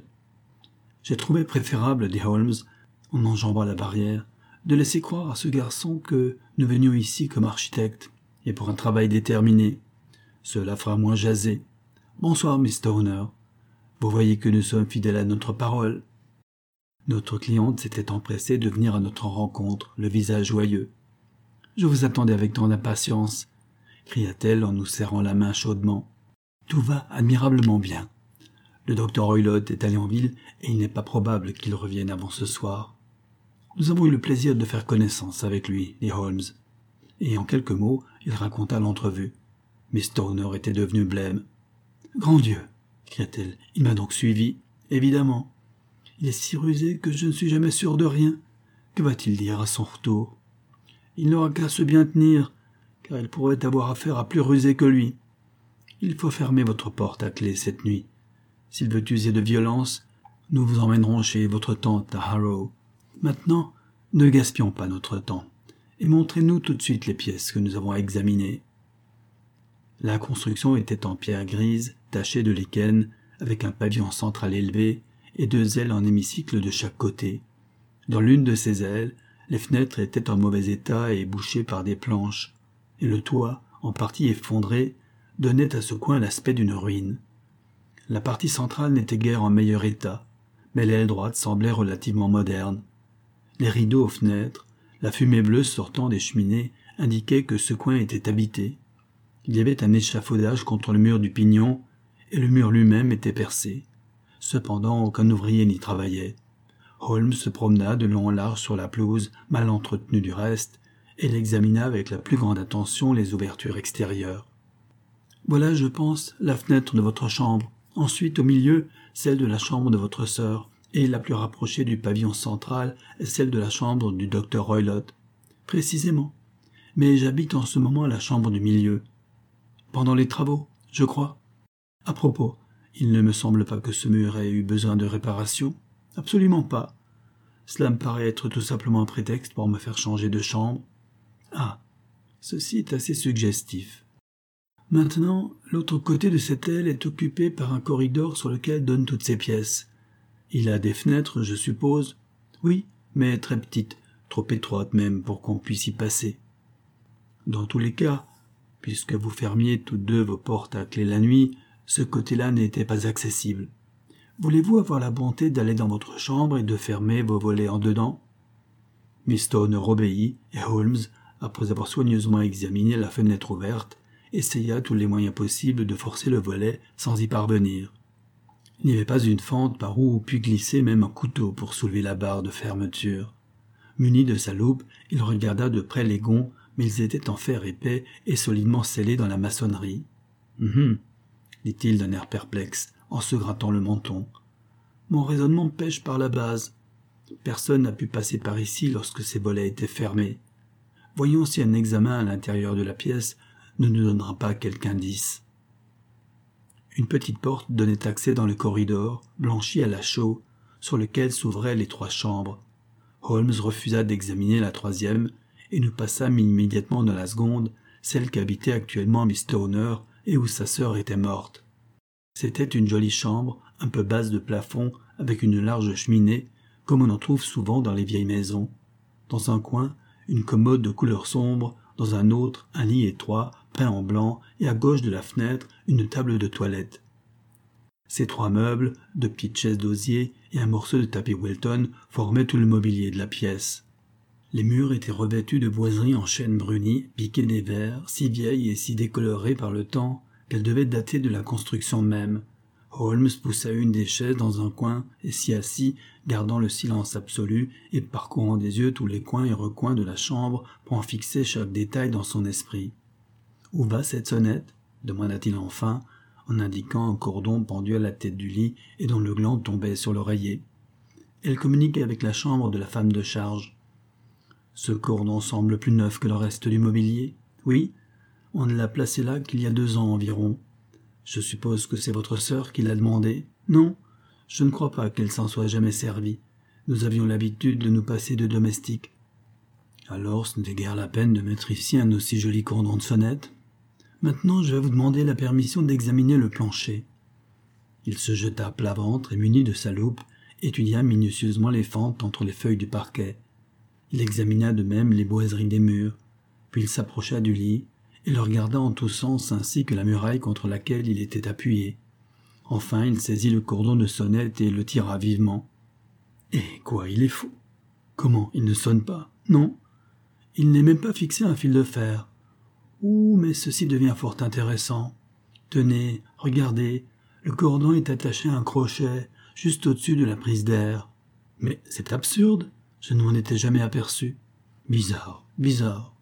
« J'ai trouvé préférable, dit Holmes, en enjambant la barrière, de laisser croire à ce garçon que nous venions ici comme architectes, et pour un travail déterminé. Cela fera moins jaser. Bonsoir, Miss Stoner. Vous voyez que nous sommes fidèles à notre parole. » Notre cliente s'était empressée de venir à notre rencontre, le visage joyeux. « Je vous attendais avec tant d'impatience, » cria-t-elle en nous serrant la main chaudement. « Tout va admirablement bien. Le docteur Roylott est allé en ville et il n'est pas probable qu'il revienne avant ce soir. Nous avons eu le plaisir de faire connaissance avec lui, dit Holmes. et en quelques mots, il raconta l'entrevue. Miss Stoner était devenue blême. « Grand Dieu !» cria-t-elle. « Il m'a donc suivi, évidemment. Il est si rusé que je ne suis jamais sûr de rien. Que va-t-il dire à son retour? Il n'aura qu'à se bien tenir, car il pourrait avoir affaire à plus rusé que lui. Il faut fermer votre porte à clé cette nuit. S'il veut user de violence, nous vous emmènerons chez votre tante à Harrow. Maintenant, ne gaspillons pas notre temps, et montrez-nous tout de suite les pièces que nous avons à examiner. » La construction était en pierre grise, tachée de lichen, avec un pavillon central élevé et deux ailes en hémicycle de chaque côté. Dans l'une de ces ailes, les fenêtres étaient en mauvais état et bouchées par des planches, et le toit, en partie effondré, donnait à ce coin l'aspect d'une ruine. La partie centrale n'était guère en meilleur état, mais l'aile droite semblait relativement moderne. Les rideaux aux fenêtres, la fumée bleue sortant des cheminées indiquaient que ce coin était habité. Il y avait un échafaudage contre le mur du pignon, et le mur lui-même était percé. Cependant, aucun ouvrier n'y travaillait. Holmes se promena de long en large sur la pelouse, mal entretenue du reste, et il examina avec la plus grande attention les ouvertures extérieures. « Voilà, je pense, la fenêtre de votre chambre. Ensuite, au milieu, celle de la chambre de votre sœur, et la plus rapprochée du pavillon central est celle de la chambre du docteur Roylott. Précisément. Mais j'habite en ce moment à la chambre du milieu. Pendant les travaux, je crois. À propos, il ne me semble pas que ce mur ait eu besoin de réparation. Absolument pas. Cela me paraît être tout simplement un prétexte pour me faire changer de chambre. Ah, ceci est assez suggestif. Maintenant, l'autre côté de cette aile est occupé par un corridor sur lequel donnent toutes ces pièces. Il a des fenêtres, je suppose. Oui, mais très petites, trop étroites même pour qu'on puisse y passer. Dans tous les cas, puisque vous fermiez toutes deux vos portes à clé la nuit, ce côté-là n'était pas accessible. Voulez-vous avoir la bonté d'aller dans votre chambre et de fermer vos volets en dedans? Miss Stoner obéit, et Holmes, après avoir soigneusement examiné la fenêtre ouverte, essaya tous les moyens possibles de forcer le volet sans y parvenir. Il n'y avait pas une fente par où pût glisser même un couteau pour soulever la barre de fermeture. Muni de sa loupe, il regarda de près les gonds, mais ils étaient en fer épais et solidement scellés dans la maçonnerie. Hum, dit-il d'un air perplexe, en se grattant le menton. Mon raisonnement pêche par la base. Personne n'a pu passer par ici lorsque ces volets étaient fermés. Voyons si un examen à l'intérieur de la pièce ne nous donnera pas quelque indice. Une petite porte donnait accès dans le corridor, blanchi à la chaux, sur lequel s'ouvraient les trois chambres. Holmes refusa d'examiner la troisième, et nous passâmes immédiatement dans la seconde, celle qu'habitait actuellement Miss Stoner et où sa sœur était morte. C'était une jolie chambre, un peu basse de plafond, avec une large cheminée, comme on en trouve souvent dans les vieilles maisons. Dans un coin, une commode de couleur sombre, dans un autre, un lit étroit, peint en blanc, et à gauche de la fenêtre, une table de toilette. Ces trois meubles, deux petites chaises d'osier et un morceau de tapis Wilton formaient tout le mobilier de la pièce. Les murs étaient revêtus de boiseries en chêne bruni, piquées des verres, si vieilles et si décolorées par le temps qu'elles devaient dater de la construction même. Holmes poussa une des chaises dans un coin et s'y assit, gardant le silence absolu et parcourant des yeux tous les coins et recoins de la chambre pour en fixer chaque détail dans son esprit. « Où va cette sonnette ?» demanda-t-il enfin, en indiquant un cordon pendu à la tête du lit et dont le gland tombait sur l'oreiller. « Elle communique avec la chambre de la femme de charge. »« Ce cordon semble plus neuf que le reste du mobilier. »« Oui, on ne l'a placé là qu'il y a deux ans environ. »« Je suppose que c'est votre sœur qui l'a demandé. »« Non, je ne crois pas qu'elle s'en soit jamais servie. Nous avions l'habitude de nous passer de domestiques. »« Alors ce n'était guère la peine de mettre ici un aussi joli cordon de sonnette. »« Maintenant, je vais vous demander la permission d'examiner le plancher. » Il se jeta à plat ventre et, muni de sa loupe, étudia minutieusement les fentes entre les feuilles du parquet. Il examina de même les boiseries des murs, puis il s'approcha du lit et le regarda en tous sens ainsi que la muraille contre laquelle il était appuyé. Enfin, il saisit le cordon de sonnette et le tira vivement. Eh quoi, il est fou! Comment, il ne sonne pas? Non, il n'est même pas fixé à un fil de fer. Ouh, mais ceci devient fort intéressant. Tenez, regardez, le cordon est attaché à un crochet, juste au-dessus de la prise d'air. Mais c'est absurde, je ne m'en étais jamais aperçu. Bizarre, bizarre.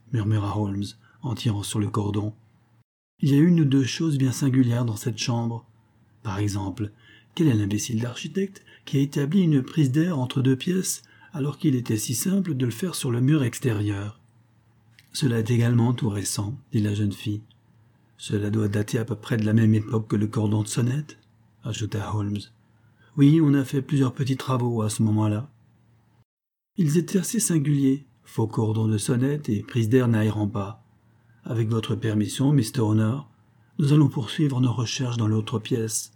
murmura Holmes, en tirant sur le cordon. Il y a une ou deux choses bien singulières dans cette chambre. Par exemple, quel est l'imbécile d'architecte qui a établi une prise d'air entre deux pièces alors qu'il était si simple de le faire sur le mur extérieur? Cela est également tout récent, dit la jeune fille. Cela doit dater à peu près de la même époque que le cordon de sonnette, ajouta Holmes. Oui, on a fait plusieurs petits travaux à ce moment-là. Ils étaient assez singuliers, faux cordon de sonnette et prise d'air n'aérant pas. Avec votre permission, mister Horner, nous allons poursuivre nos recherches dans l'autre pièce.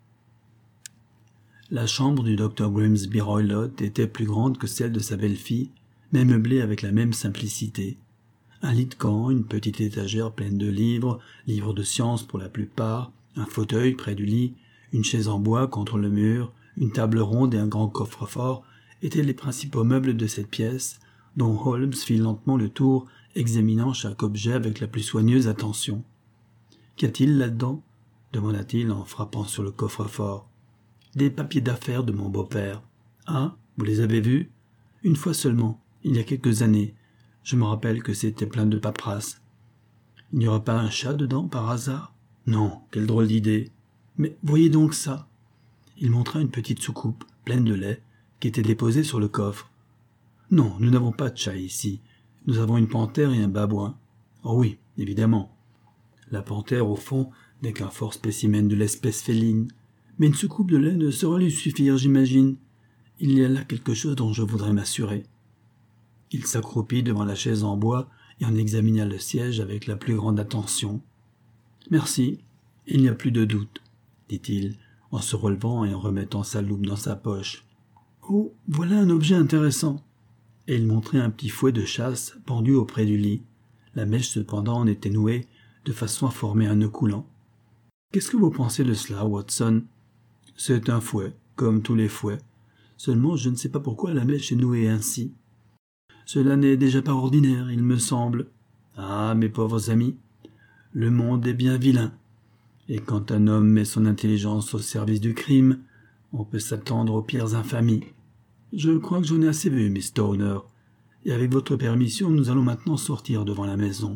La chambre du docteur Grimsby Roylott était plus grande que celle de sa belle-fille, mais meublée avec la même simplicité. Un lit de camp, une petite étagère pleine de livres, livres de science pour la plupart, un fauteuil près du lit, une chaise en bois contre le mur, une table ronde et un grand coffre-fort étaient les principaux meubles de cette pièce, dont Holmes fit lentement le tour, examinant chaque objet avec la plus soigneuse attention. « Qu'y a-t-il là-dedans » demanda-t-il en frappant sur le coffre-fort. « Des papiers d'affaires de mon beau-père. Ah, vous les avez vus ? Une fois seulement, il y a quelques années. Je me rappelle que c'était plein de paperasse. Il n'y aura pas un chat dedans, par hasard ? Non, quelle drôle d'idée. Mais voyez donc ça !» Il montra une petite soucoupe, pleine de lait, qui était déposée sur le coffre. « Non, nous n'avons pas de chat ici. Nous avons une panthère et un babouin. Oh oui, évidemment. La panthère, au fond, n'est qu'un fort spécimen de l'espèce féline. Mais une soucoupe de lait ne saurait lui suffire, j'imagine. Il y a là quelque chose dont je voudrais m'assurer. » Il s'accroupit devant la chaise en bois et en examina le siège avec la plus grande attention. « Merci, il n'y a plus de doute, » dit-il, en se relevant et en remettant sa loupe dans sa poche. « Oh, voilà un objet intéressant !» Et il montrait un petit fouet de chasse pendu auprès du lit. La mèche cependant en était nouée, de façon à former un nœud coulant. « Qu'est-ce que vous pensez de cela, Watson ?»« C'est un fouet, comme tous les fouets. Seulement, je ne sais pas pourquoi la mèche est nouée ainsi. » Cela n'est déjà pas ordinaire, il me semble. Ah, mes pauvres amis, le monde est bien vilain. Et quand un homme met son intelligence au service du crime, on peut s'attendre aux pires infamies. Je crois que j'en ai assez vu, mister Horner, et avec votre permission, nous allons maintenant sortir devant la maison.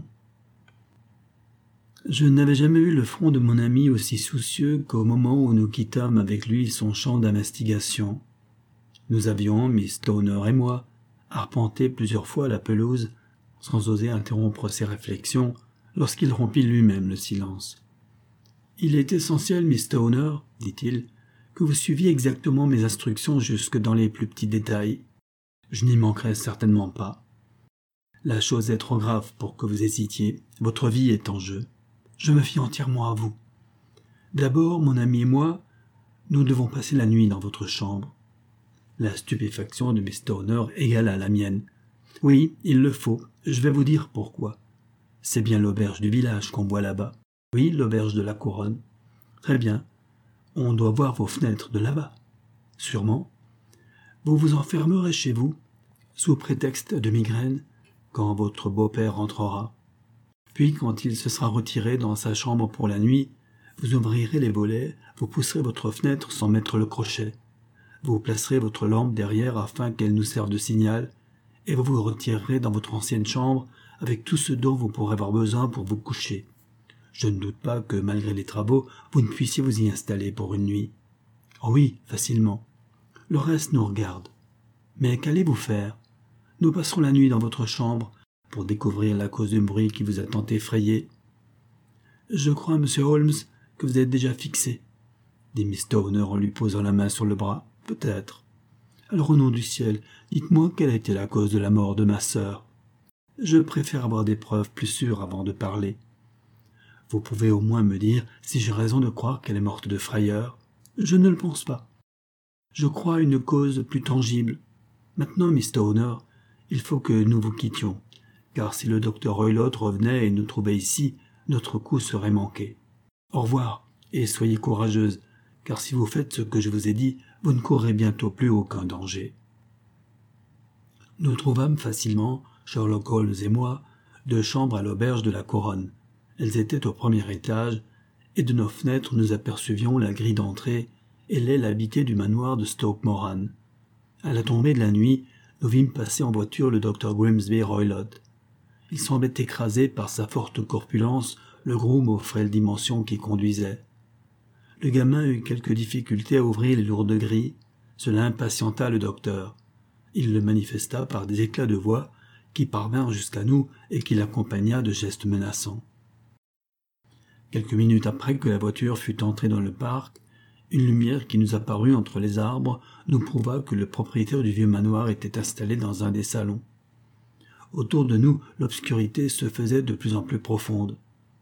Je n'avais jamais vu le front de mon ami aussi soucieux qu'au moment où nous quittâmes avec lui son champ d'investigation. Nous avions, mister Horner et moi, arpenté plusieurs fois la pelouse, sans oser interrompre ses réflexions, lorsqu'il rompit lui-même le silence. « Il est essentiel, mister Horner, dit-il, que vous suiviez exactement mes instructions jusque dans les plus petits détails. Je n'y manquerai certainement pas. La chose est trop grave pour que vous hésitiez, votre vie est en jeu. Je me fie entièrement à vous. D'abord, mon ami et moi, nous devons passer la nuit dans votre chambre. » La stupéfaction de mister Horner égala la mienne. « Oui, il le faut. Je vais vous dire pourquoi. C'est bien l'auberge du village qu'on voit là-bas. Oui, l'auberge de la Couronne. Très bien. On doit voir vos fenêtres de là-bas. Sûrement. Vous vous enfermerez chez vous, sous prétexte de migraine, quand votre beau-père rentrera. Puis, quand il se sera retiré dans sa chambre pour la nuit, vous ouvrirez les volets, vous pousserez votre fenêtre sans mettre le crochet. Vous placerez votre lampe derrière afin qu'elle nous serve de signal, et vous vous retirerez dans votre ancienne chambre avec tout ce dont vous pourrez avoir besoin pour vous coucher. Je ne doute pas que, malgré les travaux, vous ne puissiez vous y installer pour une nuit. Oh oui, facilement. Le reste nous regarde. Mais qu'allez-vous faire? Nous passerons la nuit dans votre chambre pour découvrir la cause du bruit qui vous a tant effrayé. Je crois, monsieur Holmes, que vous êtes déjà fixé, dit mister Horner en lui posant la main sur le bras. Peut-être. Alors, au nom du ciel, dites-moi quelle a été la cause de la mort de ma sœur. Je préfère avoir des preuves plus sûres avant de parler. Vous pouvez au moins me dire si j'ai raison de croire qu'elle est morte de frayeur. Je ne le pense pas. Je crois à une cause plus tangible. Maintenant, mister Horner, il faut que nous vous quittions, car si le docteur Roylott revenait et nous trouvait ici, notre coup serait manqué. Au revoir, et soyez courageuse, car si vous faites ce que je vous ai dit, vous ne courrez bientôt plus aucun danger. Nous trouvâmes facilement, Sherlock Holmes et moi, deux chambres à l'auberge de la Couronne. Elles étaient au premier étage, et de nos fenêtres nous apercevions la grille d'entrée et l'aile habitée du manoir de Stoke Moran. À la tombée de la nuit, nous vîmes passer en voiture le docteur Grimsby Roylott. Il semblait écrasé par sa forte corpulence, le groom aux frêles dimensions qui conduisait. Le gamin eut quelques difficultés à ouvrir les lourdes grilles. Cela impatienta le docteur. Il le manifesta par des éclats de voix qui parvinrent jusqu'à nous et qui l'accompagna de gestes menaçants. Quelques minutes après que la voiture fut entrée dans le parc, une lumière qui nous apparut entre les arbres nous prouva que le propriétaire du vieux manoir était installé dans un des salons. Autour de nous, l'obscurité se faisait de plus en plus profonde.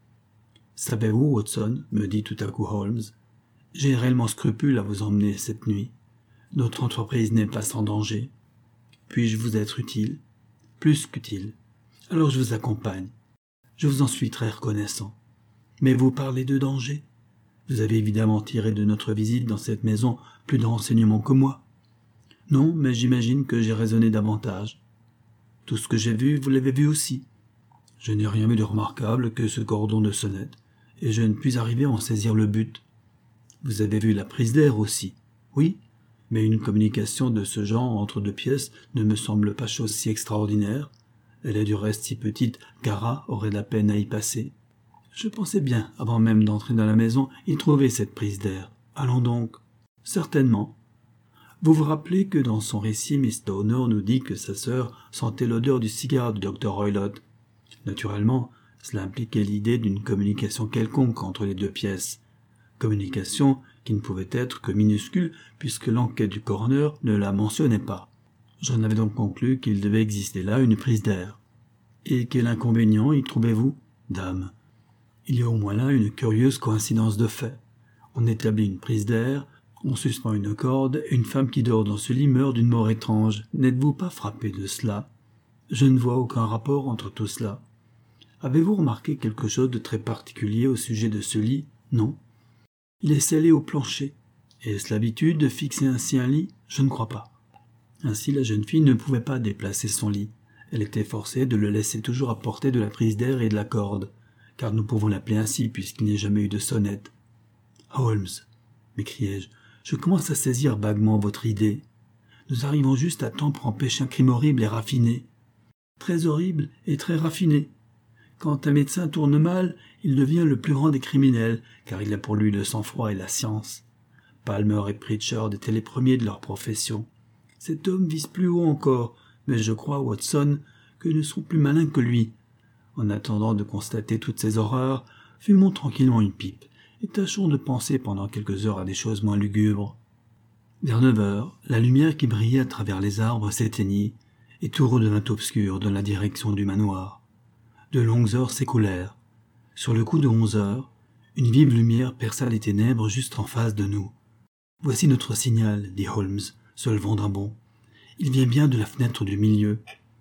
« Savez-vous, Watson, me dit tout à coup Holmes, j'ai réellement scrupule à vous emmener cette nuit. Notre entreprise n'est pas sans danger. Puis-je vous être utile? Plus qu'utile. Alors je vous accompagne. Je vous en suis très reconnaissant. Mais vous parlez de danger? Vous avez évidemment tiré de notre visite dans cette maison plus de renseignements que moi. Non, mais j'imagine que j'ai raisonné davantage. Tout ce que j'ai vu, vous l'avez vu aussi. Je n'ai rien vu de remarquable que ce cordon de sonnette, et je ne puis arriver à en saisir le but. Vous avez vu la prise d'air aussi. Oui, mais une communication de ce genre entre deux pièces ne me semble pas chose si extraordinaire. Elle est du reste si petite qu'Ara aurait la peine à y passer. Je pensais bien, avant même d'entrer dans la maison, y trouver cette prise d'air. Allons donc. Certainement. Vous vous rappelez que dans son récit, Miss Stoner nous dit que sa sœur sentait l'odeur du cigare du docteur Roylott. Naturellement, cela impliquait l'idée d'une communication quelconque entre les deux pièces. Communication qui ne pouvait être que minuscule puisque l'enquête du coroner ne la mentionnait pas. J'en avais donc conclu qu'il devait exister là une prise d'air. Et quel inconvénient y trouvez-vous, dame? Il y a au moins là une curieuse coïncidence de faits. On établit une prise d'air, on suspend une corde, et une femme qui dort dans ce lit meurt d'une mort étrange. N'êtes-vous pas frappé de cela? Je ne vois aucun rapport entre tout cela. Avez-vous remarqué quelque chose de très particulier au sujet de ce lit? Non. Il est scellé au plancher. Est-ce l'habitude de fixer ainsi un lit? Je ne crois pas. Ainsi la jeune fille ne pouvait pas déplacer son lit. Elle était forcée de le laisser toujours à portée de la prise d'air et de la corde, car nous pouvons l'appeler ainsi puisqu'il n'y a jamais eu de sonnette. Holmes, m'écriai-je, je commence à saisir vaguement votre idée. Nous arrivons juste à temps pour empêcher un crime horrible et raffiné. Très horrible et très raffiné. Quand un médecin tourne mal, il devient le plus grand des criminels, car il a pour lui le sang-froid et la science. Palmer et Pritchard étaient les premiers de leur profession. Cet homme vise plus haut encore, mais je crois, Watson, que nous serons plus malins que lui. En attendant de constater toutes ces horreurs, fumons tranquillement une pipe, et tâchons de penser pendant quelques heures à des choses moins lugubres. Vers neuf heures, la lumière qui brillait à travers les arbres s'éteignit, et tout redevint obscur dans la direction du manoir. De longues heures s'écoulèrent. Sur le coup de onze heures, une vive lumière perça les ténèbres juste en face de nous. « Voici notre signal, » dit Holmes, se levant d'un bond. « Il vient bien de la fenêtre du milieu. »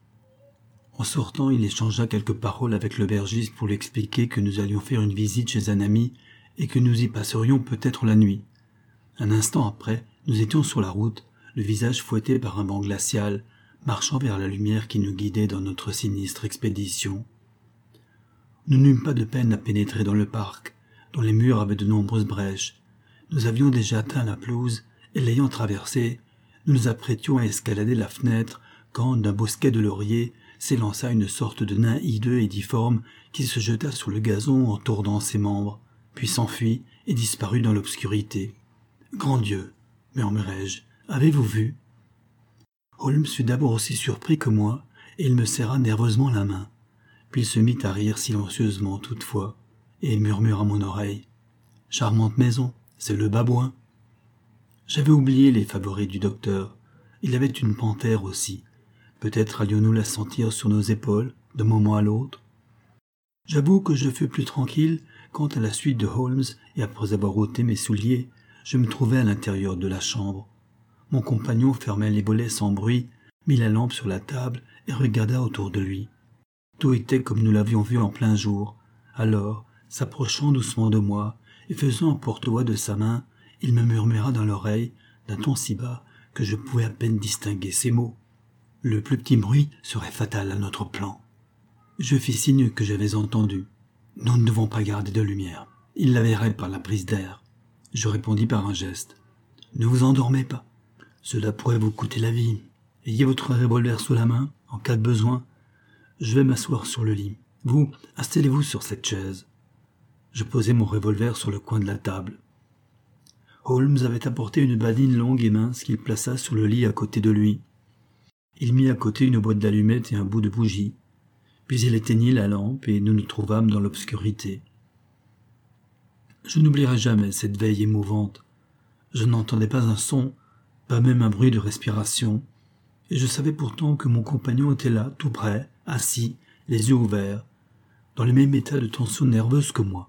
En sortant, il échangea quelques paroles avec l'aubergiste pour lui expliquer que nous allions faire une visite chez un ami et que nous y passerions peut-être la nuit. Un instant après, nous étions sur la route, le visage fouetté par un vent glacial, marchant vers la lumière qui nous guidait dans notre sinistre expédition. Nous n'eûmes pas de peine à pénétrer dans le parc, dont les murs avaient de nombreuses brèches. Nous avions déjà atteint la pelouse, et l'ayant traversée, nous nous apprêtions à escalader la fenêtre quand, d'un bosquet de lauriers, s'élança une sorte de nain hideux et difforme qui se jeta sur le gazon en tordant ses membres, puis s'enfuit et disparut dans l'obscurité. « Grand Dieu !» murmurai-je. « Avez-vous vu ?» Holmes fut d'abord aussi surpris que moi, et il me serra nerveusement la main. Puis il se mit à rire silencieusement toutefois, et murmura à mon oreille. « Charmante maison, c'est le babouin. » J'avais oublié les favoris du docteur. Il avait une panthère aussi. Peut-être allions-nous la sentir sur nos épaules, d'un moment à l'autre. J'avoue que je fus plus tranquille quand, à la suite de Holmes, et après avoir ôté mes souliers, je me trouvai à l'intérieur de la chambre. Mon compagnon fermait les volets sans bruit, mit la lampe sur la table et regarda autour de lui. Tout était comme nous l'avions vu en plein jour. Alors, s'approchant doucement de moi et faisant un porte-voix de sa main, il me murmura dans l'oreille, d'un ton si bas que je pouvais à peine distinguer ses mots. Le plus petit bruit serait fatal à notre plan. Je fis signe que j'avais entendu. Nous ne devons pas garder de lumière. Il la verrait par la prise d'air. Je répondis par un geste. Ne vous endormez pas. Cela pourrait vous coûter la vie. Ayez votre revolver sous la main, en cas de besoin. Je vais m'asseoir sur le lit. Vous, installez-vous sur cette chaise. » Je posai mon revolver sur le coin de la table. Holmes avait apporté une badine longue et mince qu'il plaça sur le lit à côté de lui. Il mit à côté une boîte d'allumettes et un bout de bougie. Puis il éteignit la lampe et nous nous trouvâmes dans l'obscurité. Je n'oublierai jamais cette veille émouvante. Je n'entendais pas un son, pas même un bruit de respiration, et je savais pourtant que mon compagnon était là, tout près, assis, les yeux ouverts, dans le même état de tension nerveuse que moi.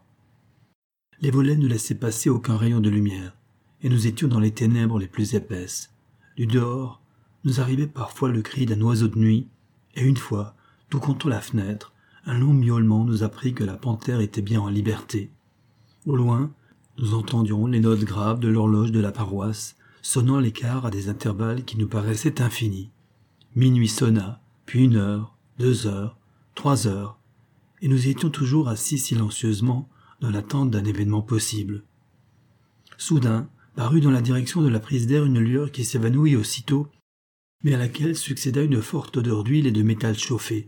Les volets ne laissaient passer aucun rayon de lumière, et nous étions dans les ténèbres les plus épaisses. Du dehors, nous arrivait parfois le cri d'un oiseau de nuit, et une fois, tout contre la fenêtre, un long miaulement nous apprit que la panthère était bien en liberté. Au loin, nous entendions les notes graves de l'horloge de la paroisse, sonnant l'écart à des intervalles qui nous paraissaient infinis. Minuit sonna, puis une heure, deux heures, trois heures, et nous étions toujours assis silencieusement dans l'attente d'un événement possible. Soudain, parut dans la direction de la prise d'air une lueur qui s'évanouit aussitôt, mais à laquelle succéda une forte odeur d'huile et de métal chauffé.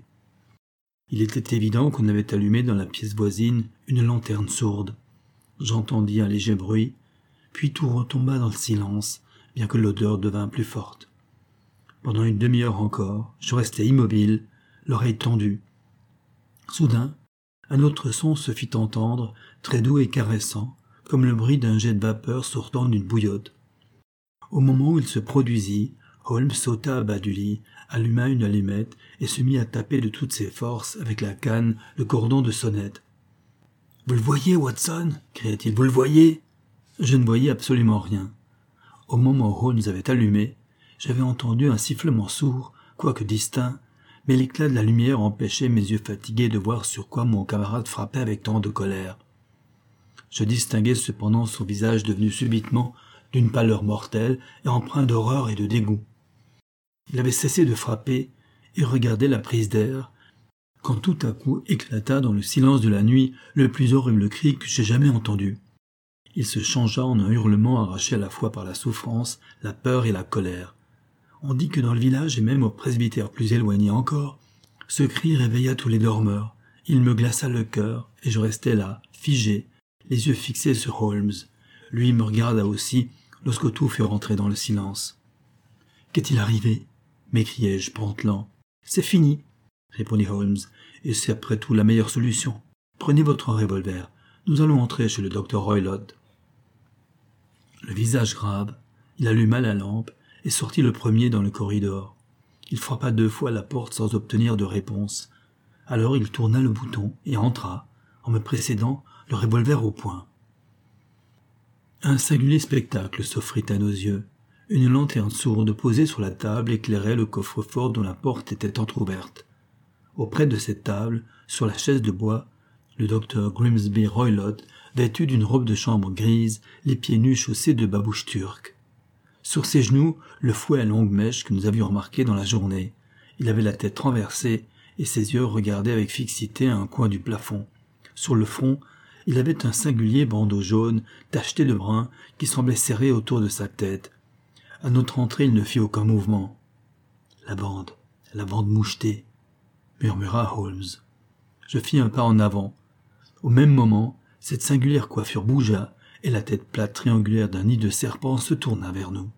Il était évident qu'on avait allumé dans la pièce voisine une lanterne sourde. J'entendis un léger bruit, puis tout retomba dans le silence, bien que l'odeur devint plus forte. Pendant une demi-heure encore, je restai immobile, l'oreille tendue. Soudain, un autre son se fit entendre, très doux et caressant, comme le bruit d'un jet de vapeur sortant d'une bouillotte. Au moment où il se produisit, Holmes sauta à bas du lit, alluma une allumette et se mit à taper de toutes ses forces avec la canne le cordon de sonnette. « Vous le voyez, Watson » cria-t-il. « Vous le voyez » Je ne voyais absolument rien. Au moment où Holmes avait allumé, j'avais entendu un sifflement sourd, quoique distinct, mais l'éclat de la lumière empêchait mes yeux fatigués de voir sur quoi mon camarade frappait avec tant de colère. Je distinguais cependant son visage devenu subitement d'une pâleur mortelle et empreint d'horreur et de dégoût. Il avait cessé de frapper et regardait la prise d'air, quand tout à coup éclata dans le silence de la nuit le plus horrible cri que j'aie jamais entendu. Il se changea en un hurlement arraché à la fois par la souffrance, la peur et la colère. On dit que dans le village et même au presbytère plus éloigné encore, ce cri réveilla tous les dormeurs. Il me glaça le cœur et je restai là, figé, les yeux fixés sur Holmes. Lui me regarda aussi lorsque tout fut rentré dans le silence. « Qu'est-il arrivé ?» m'écriai-je, pantelant. « C'est fini, » répondit Holmes, « et c'est après tout la meilleure solution. Prenez votre revolver. Nous allons entrer chez le docteur Roylott. » Le visage grave, il alluma la lampe et sortit le premier dans le corridor. Il frappa deux fois à la porte sans obtenir de réponse. Alors il tourna le bouton et entra, en me précédant, le revolver au poing. Un singulier spectacle s'offrit à nos yeux. Une lanterne sourde posée sur la table éclairait le coffre-fort dont la porte était entr'ouverte. Auprès de cette table, sur la chaise de bois, le docteur Grimsby Roylott, vêtu d'une robe de chambre grise, les pieds nus chaussés de babouches turques. Sur ses genoux, le fouet à longue mèche que nous avions remarqué dans la journée. Il avait la tête renversée et ses yeux regardaient avec fixité à un coin du plafond. Sur le front, il avait un singulier bandeau jaune, tacheté de brun, qui semblait serré autour de sa tête. À notre entrée, il ne fit aucun mouvement. « La bande, la bande mouchetée » murmura Holmes. Je fis un pas en avant. Au même moment, cette singulière coiffure bougea et la tête plate triangulaire d'un nid de serpent se tourna vers nous.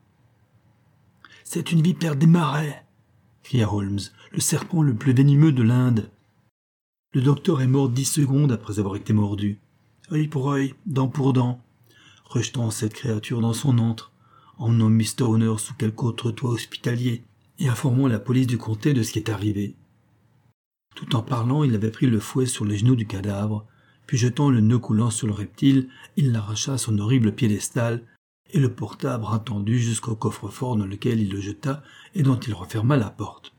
« C'est une vipère des marais !» cria Holmes, « le serpent le plus venimeux de l'Inde. » Le docteur est mort dix secondes après avoir été mordu. Œil pour œil, dent pour dent, rejetant cette créature dans son antre, emmenant mister Stoner sous quelque autre toit hospitalier et informant la police du comté de ce qui est arrivé. Tout en parlant, il avait pris le fouet sur les genoux du cadavre, puis jetant le nœud coulant sur le reptile, il l'arracha à son horrible piédestal et le porta à bras tendus jusqu'au coffre-fort dans lequel il le jeta et dont il referma la porte.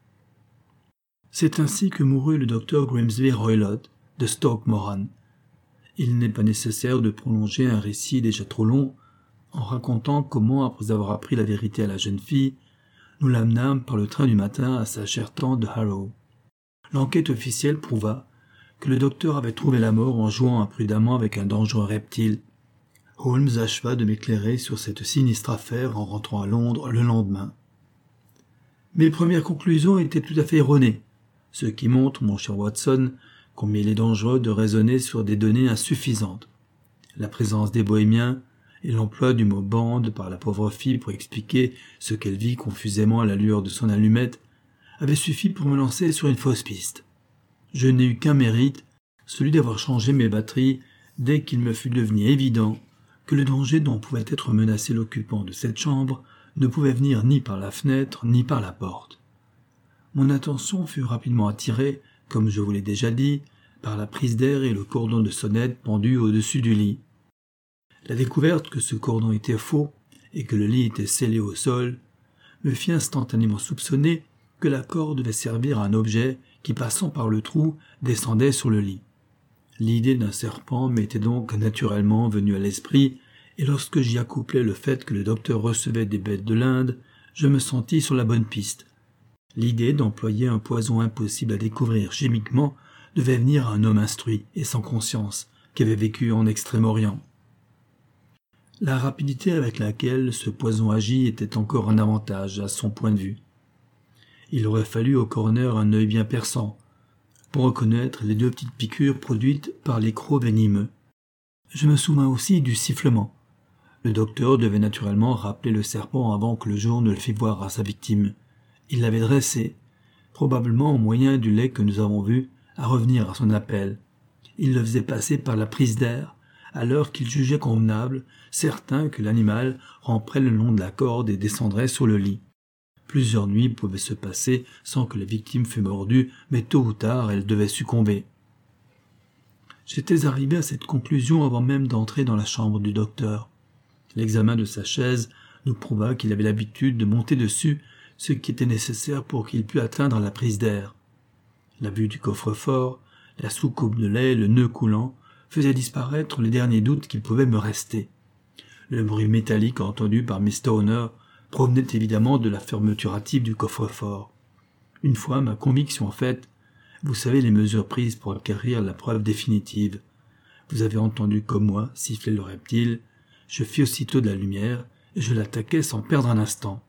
C'est ainsi que mourut le docteur Grimsby Roylott de Stoke Moran. Il n'est pas nécessaire de prolonger un récit déjà trop long en racontant comment, après avoir appris la vérité à la jeune fille, nous l'amenâmes par le train du matin à sa chère tante de Harrow. L'enquête officielle prouva que le docteur avait trouvé la mort en jouant imprudemment avec un dangereux reptile. Holmes acheva de m'éclairer sur cette sinistre affaire en rentrant à Londres le lendemain. Mes premières conclusions étaient tout à fait erronées, ce qui montre, mon cher Watson, combien il est dangereux de raisonner sur des données insuffisantes. La présence des bohémiens et l'emploi du mot bande par la pauvre fille pour expliquer ce qu'elle vit confusément à la lueur de son allumette avaient suffi pour me lancer sur une fausse piste. Je n'ai eu qu'un mérite, celui d'avoir changé mes batteries dès qu'il me fut devenu évident que le danger dont pouvait être menacé l'occupant de cette chambre ne pouvait venir ni par la fenêtre ni par la porte. Mon attention fut rapidement attirée, comme je vous l'ai déjà dit, par la prise d'air et le cordon de sonnette pendu au-dessus du lit. La découverte que ce cordon était faux et que le lit était scellé au sol me fit instantanément soupçonner que la corde devait servir à un objet qui, passant par le trou, descendait sur le lit. L'idée d'un serpent m'était donc naturellement venue à l'esprit, et lorsque j'y accouplai le fait que le docteur recevait des bêtes de l'Inde, je me sentis sur la bonne piste. L'idée d'employer un poison impossible à découvrir chimiquement devait venir à un homme instruit et sans conscience, qui avait vécu en Extrême-Orient. La rapidité avec laquelle ce poison agit était encore un avantage à son point de vue. Il aurait fallu au coroner un œil bien perçant pour reconnaître les deux petites piqûres produites par les crocs venimeux. Je me souvins aussi du sifflement. Le docteur devait naturellement rappeler le serpent avant que le jour ne le fît voir à sa victime. Il l'avait dressé, probablement au moyen du lait que nous avons vu, à revenir à son appel. Il le faisait passer par la prise d'air, à l'heure qu'il jugeait convenable, certain que l'animal ramperait le long de la corde et descendrait sur le lit. Plusieurs nuits pouvaient se passer sans que la victime fût mordue, mais tôt ou tard elle devait succomber. J'étais arrivé à cette conclusion avant même d'entrer dans la chambre du docteur. L'examen de sa chaise nous prouva qu'il avait l'habitude de monter dessus, ce qui était nécessaire pour qu'il pût atteindre la prise d'air. La vue du coffre-fort, la soucoupe de lait, le nœud coulant, faisaient disparaître les derniers doutes qui pouvaient me rester. Le bruit métallique entendu par mister Stoner provenait évidemment de la fermeture hâtive du coffre-fort. Une fois ma conviction faite, vous savez les mesures prises pour acquérir la preuve définitive. Vous avez entendu comme moi siffler le reptile, je fis aussitôt de la lumière et je l'attaquai sans perdre un instant.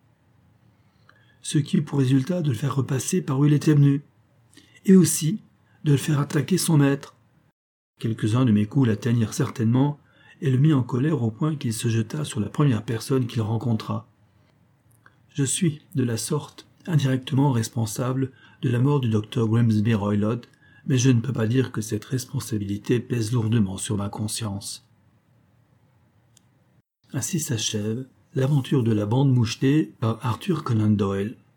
Ce qui eut pour résultat de le faire repasser par où il était venu, et aussi de le faire attaquer son maître. Quelques-uns de mes coups l'atteignirent certainement et le mit en colère au point qu'il se jeta sur la première personne qu'il rencontra. Je suis, de la sorte, indirectement responsable de la mort du docteur Grimsby Roylott, mais je ne peux pas dire que cette responsabilité pèse lourdement sur ma conscience. Ainsi s'achève l'aventure de la bande mouchetée par Arthur Conan Doyle.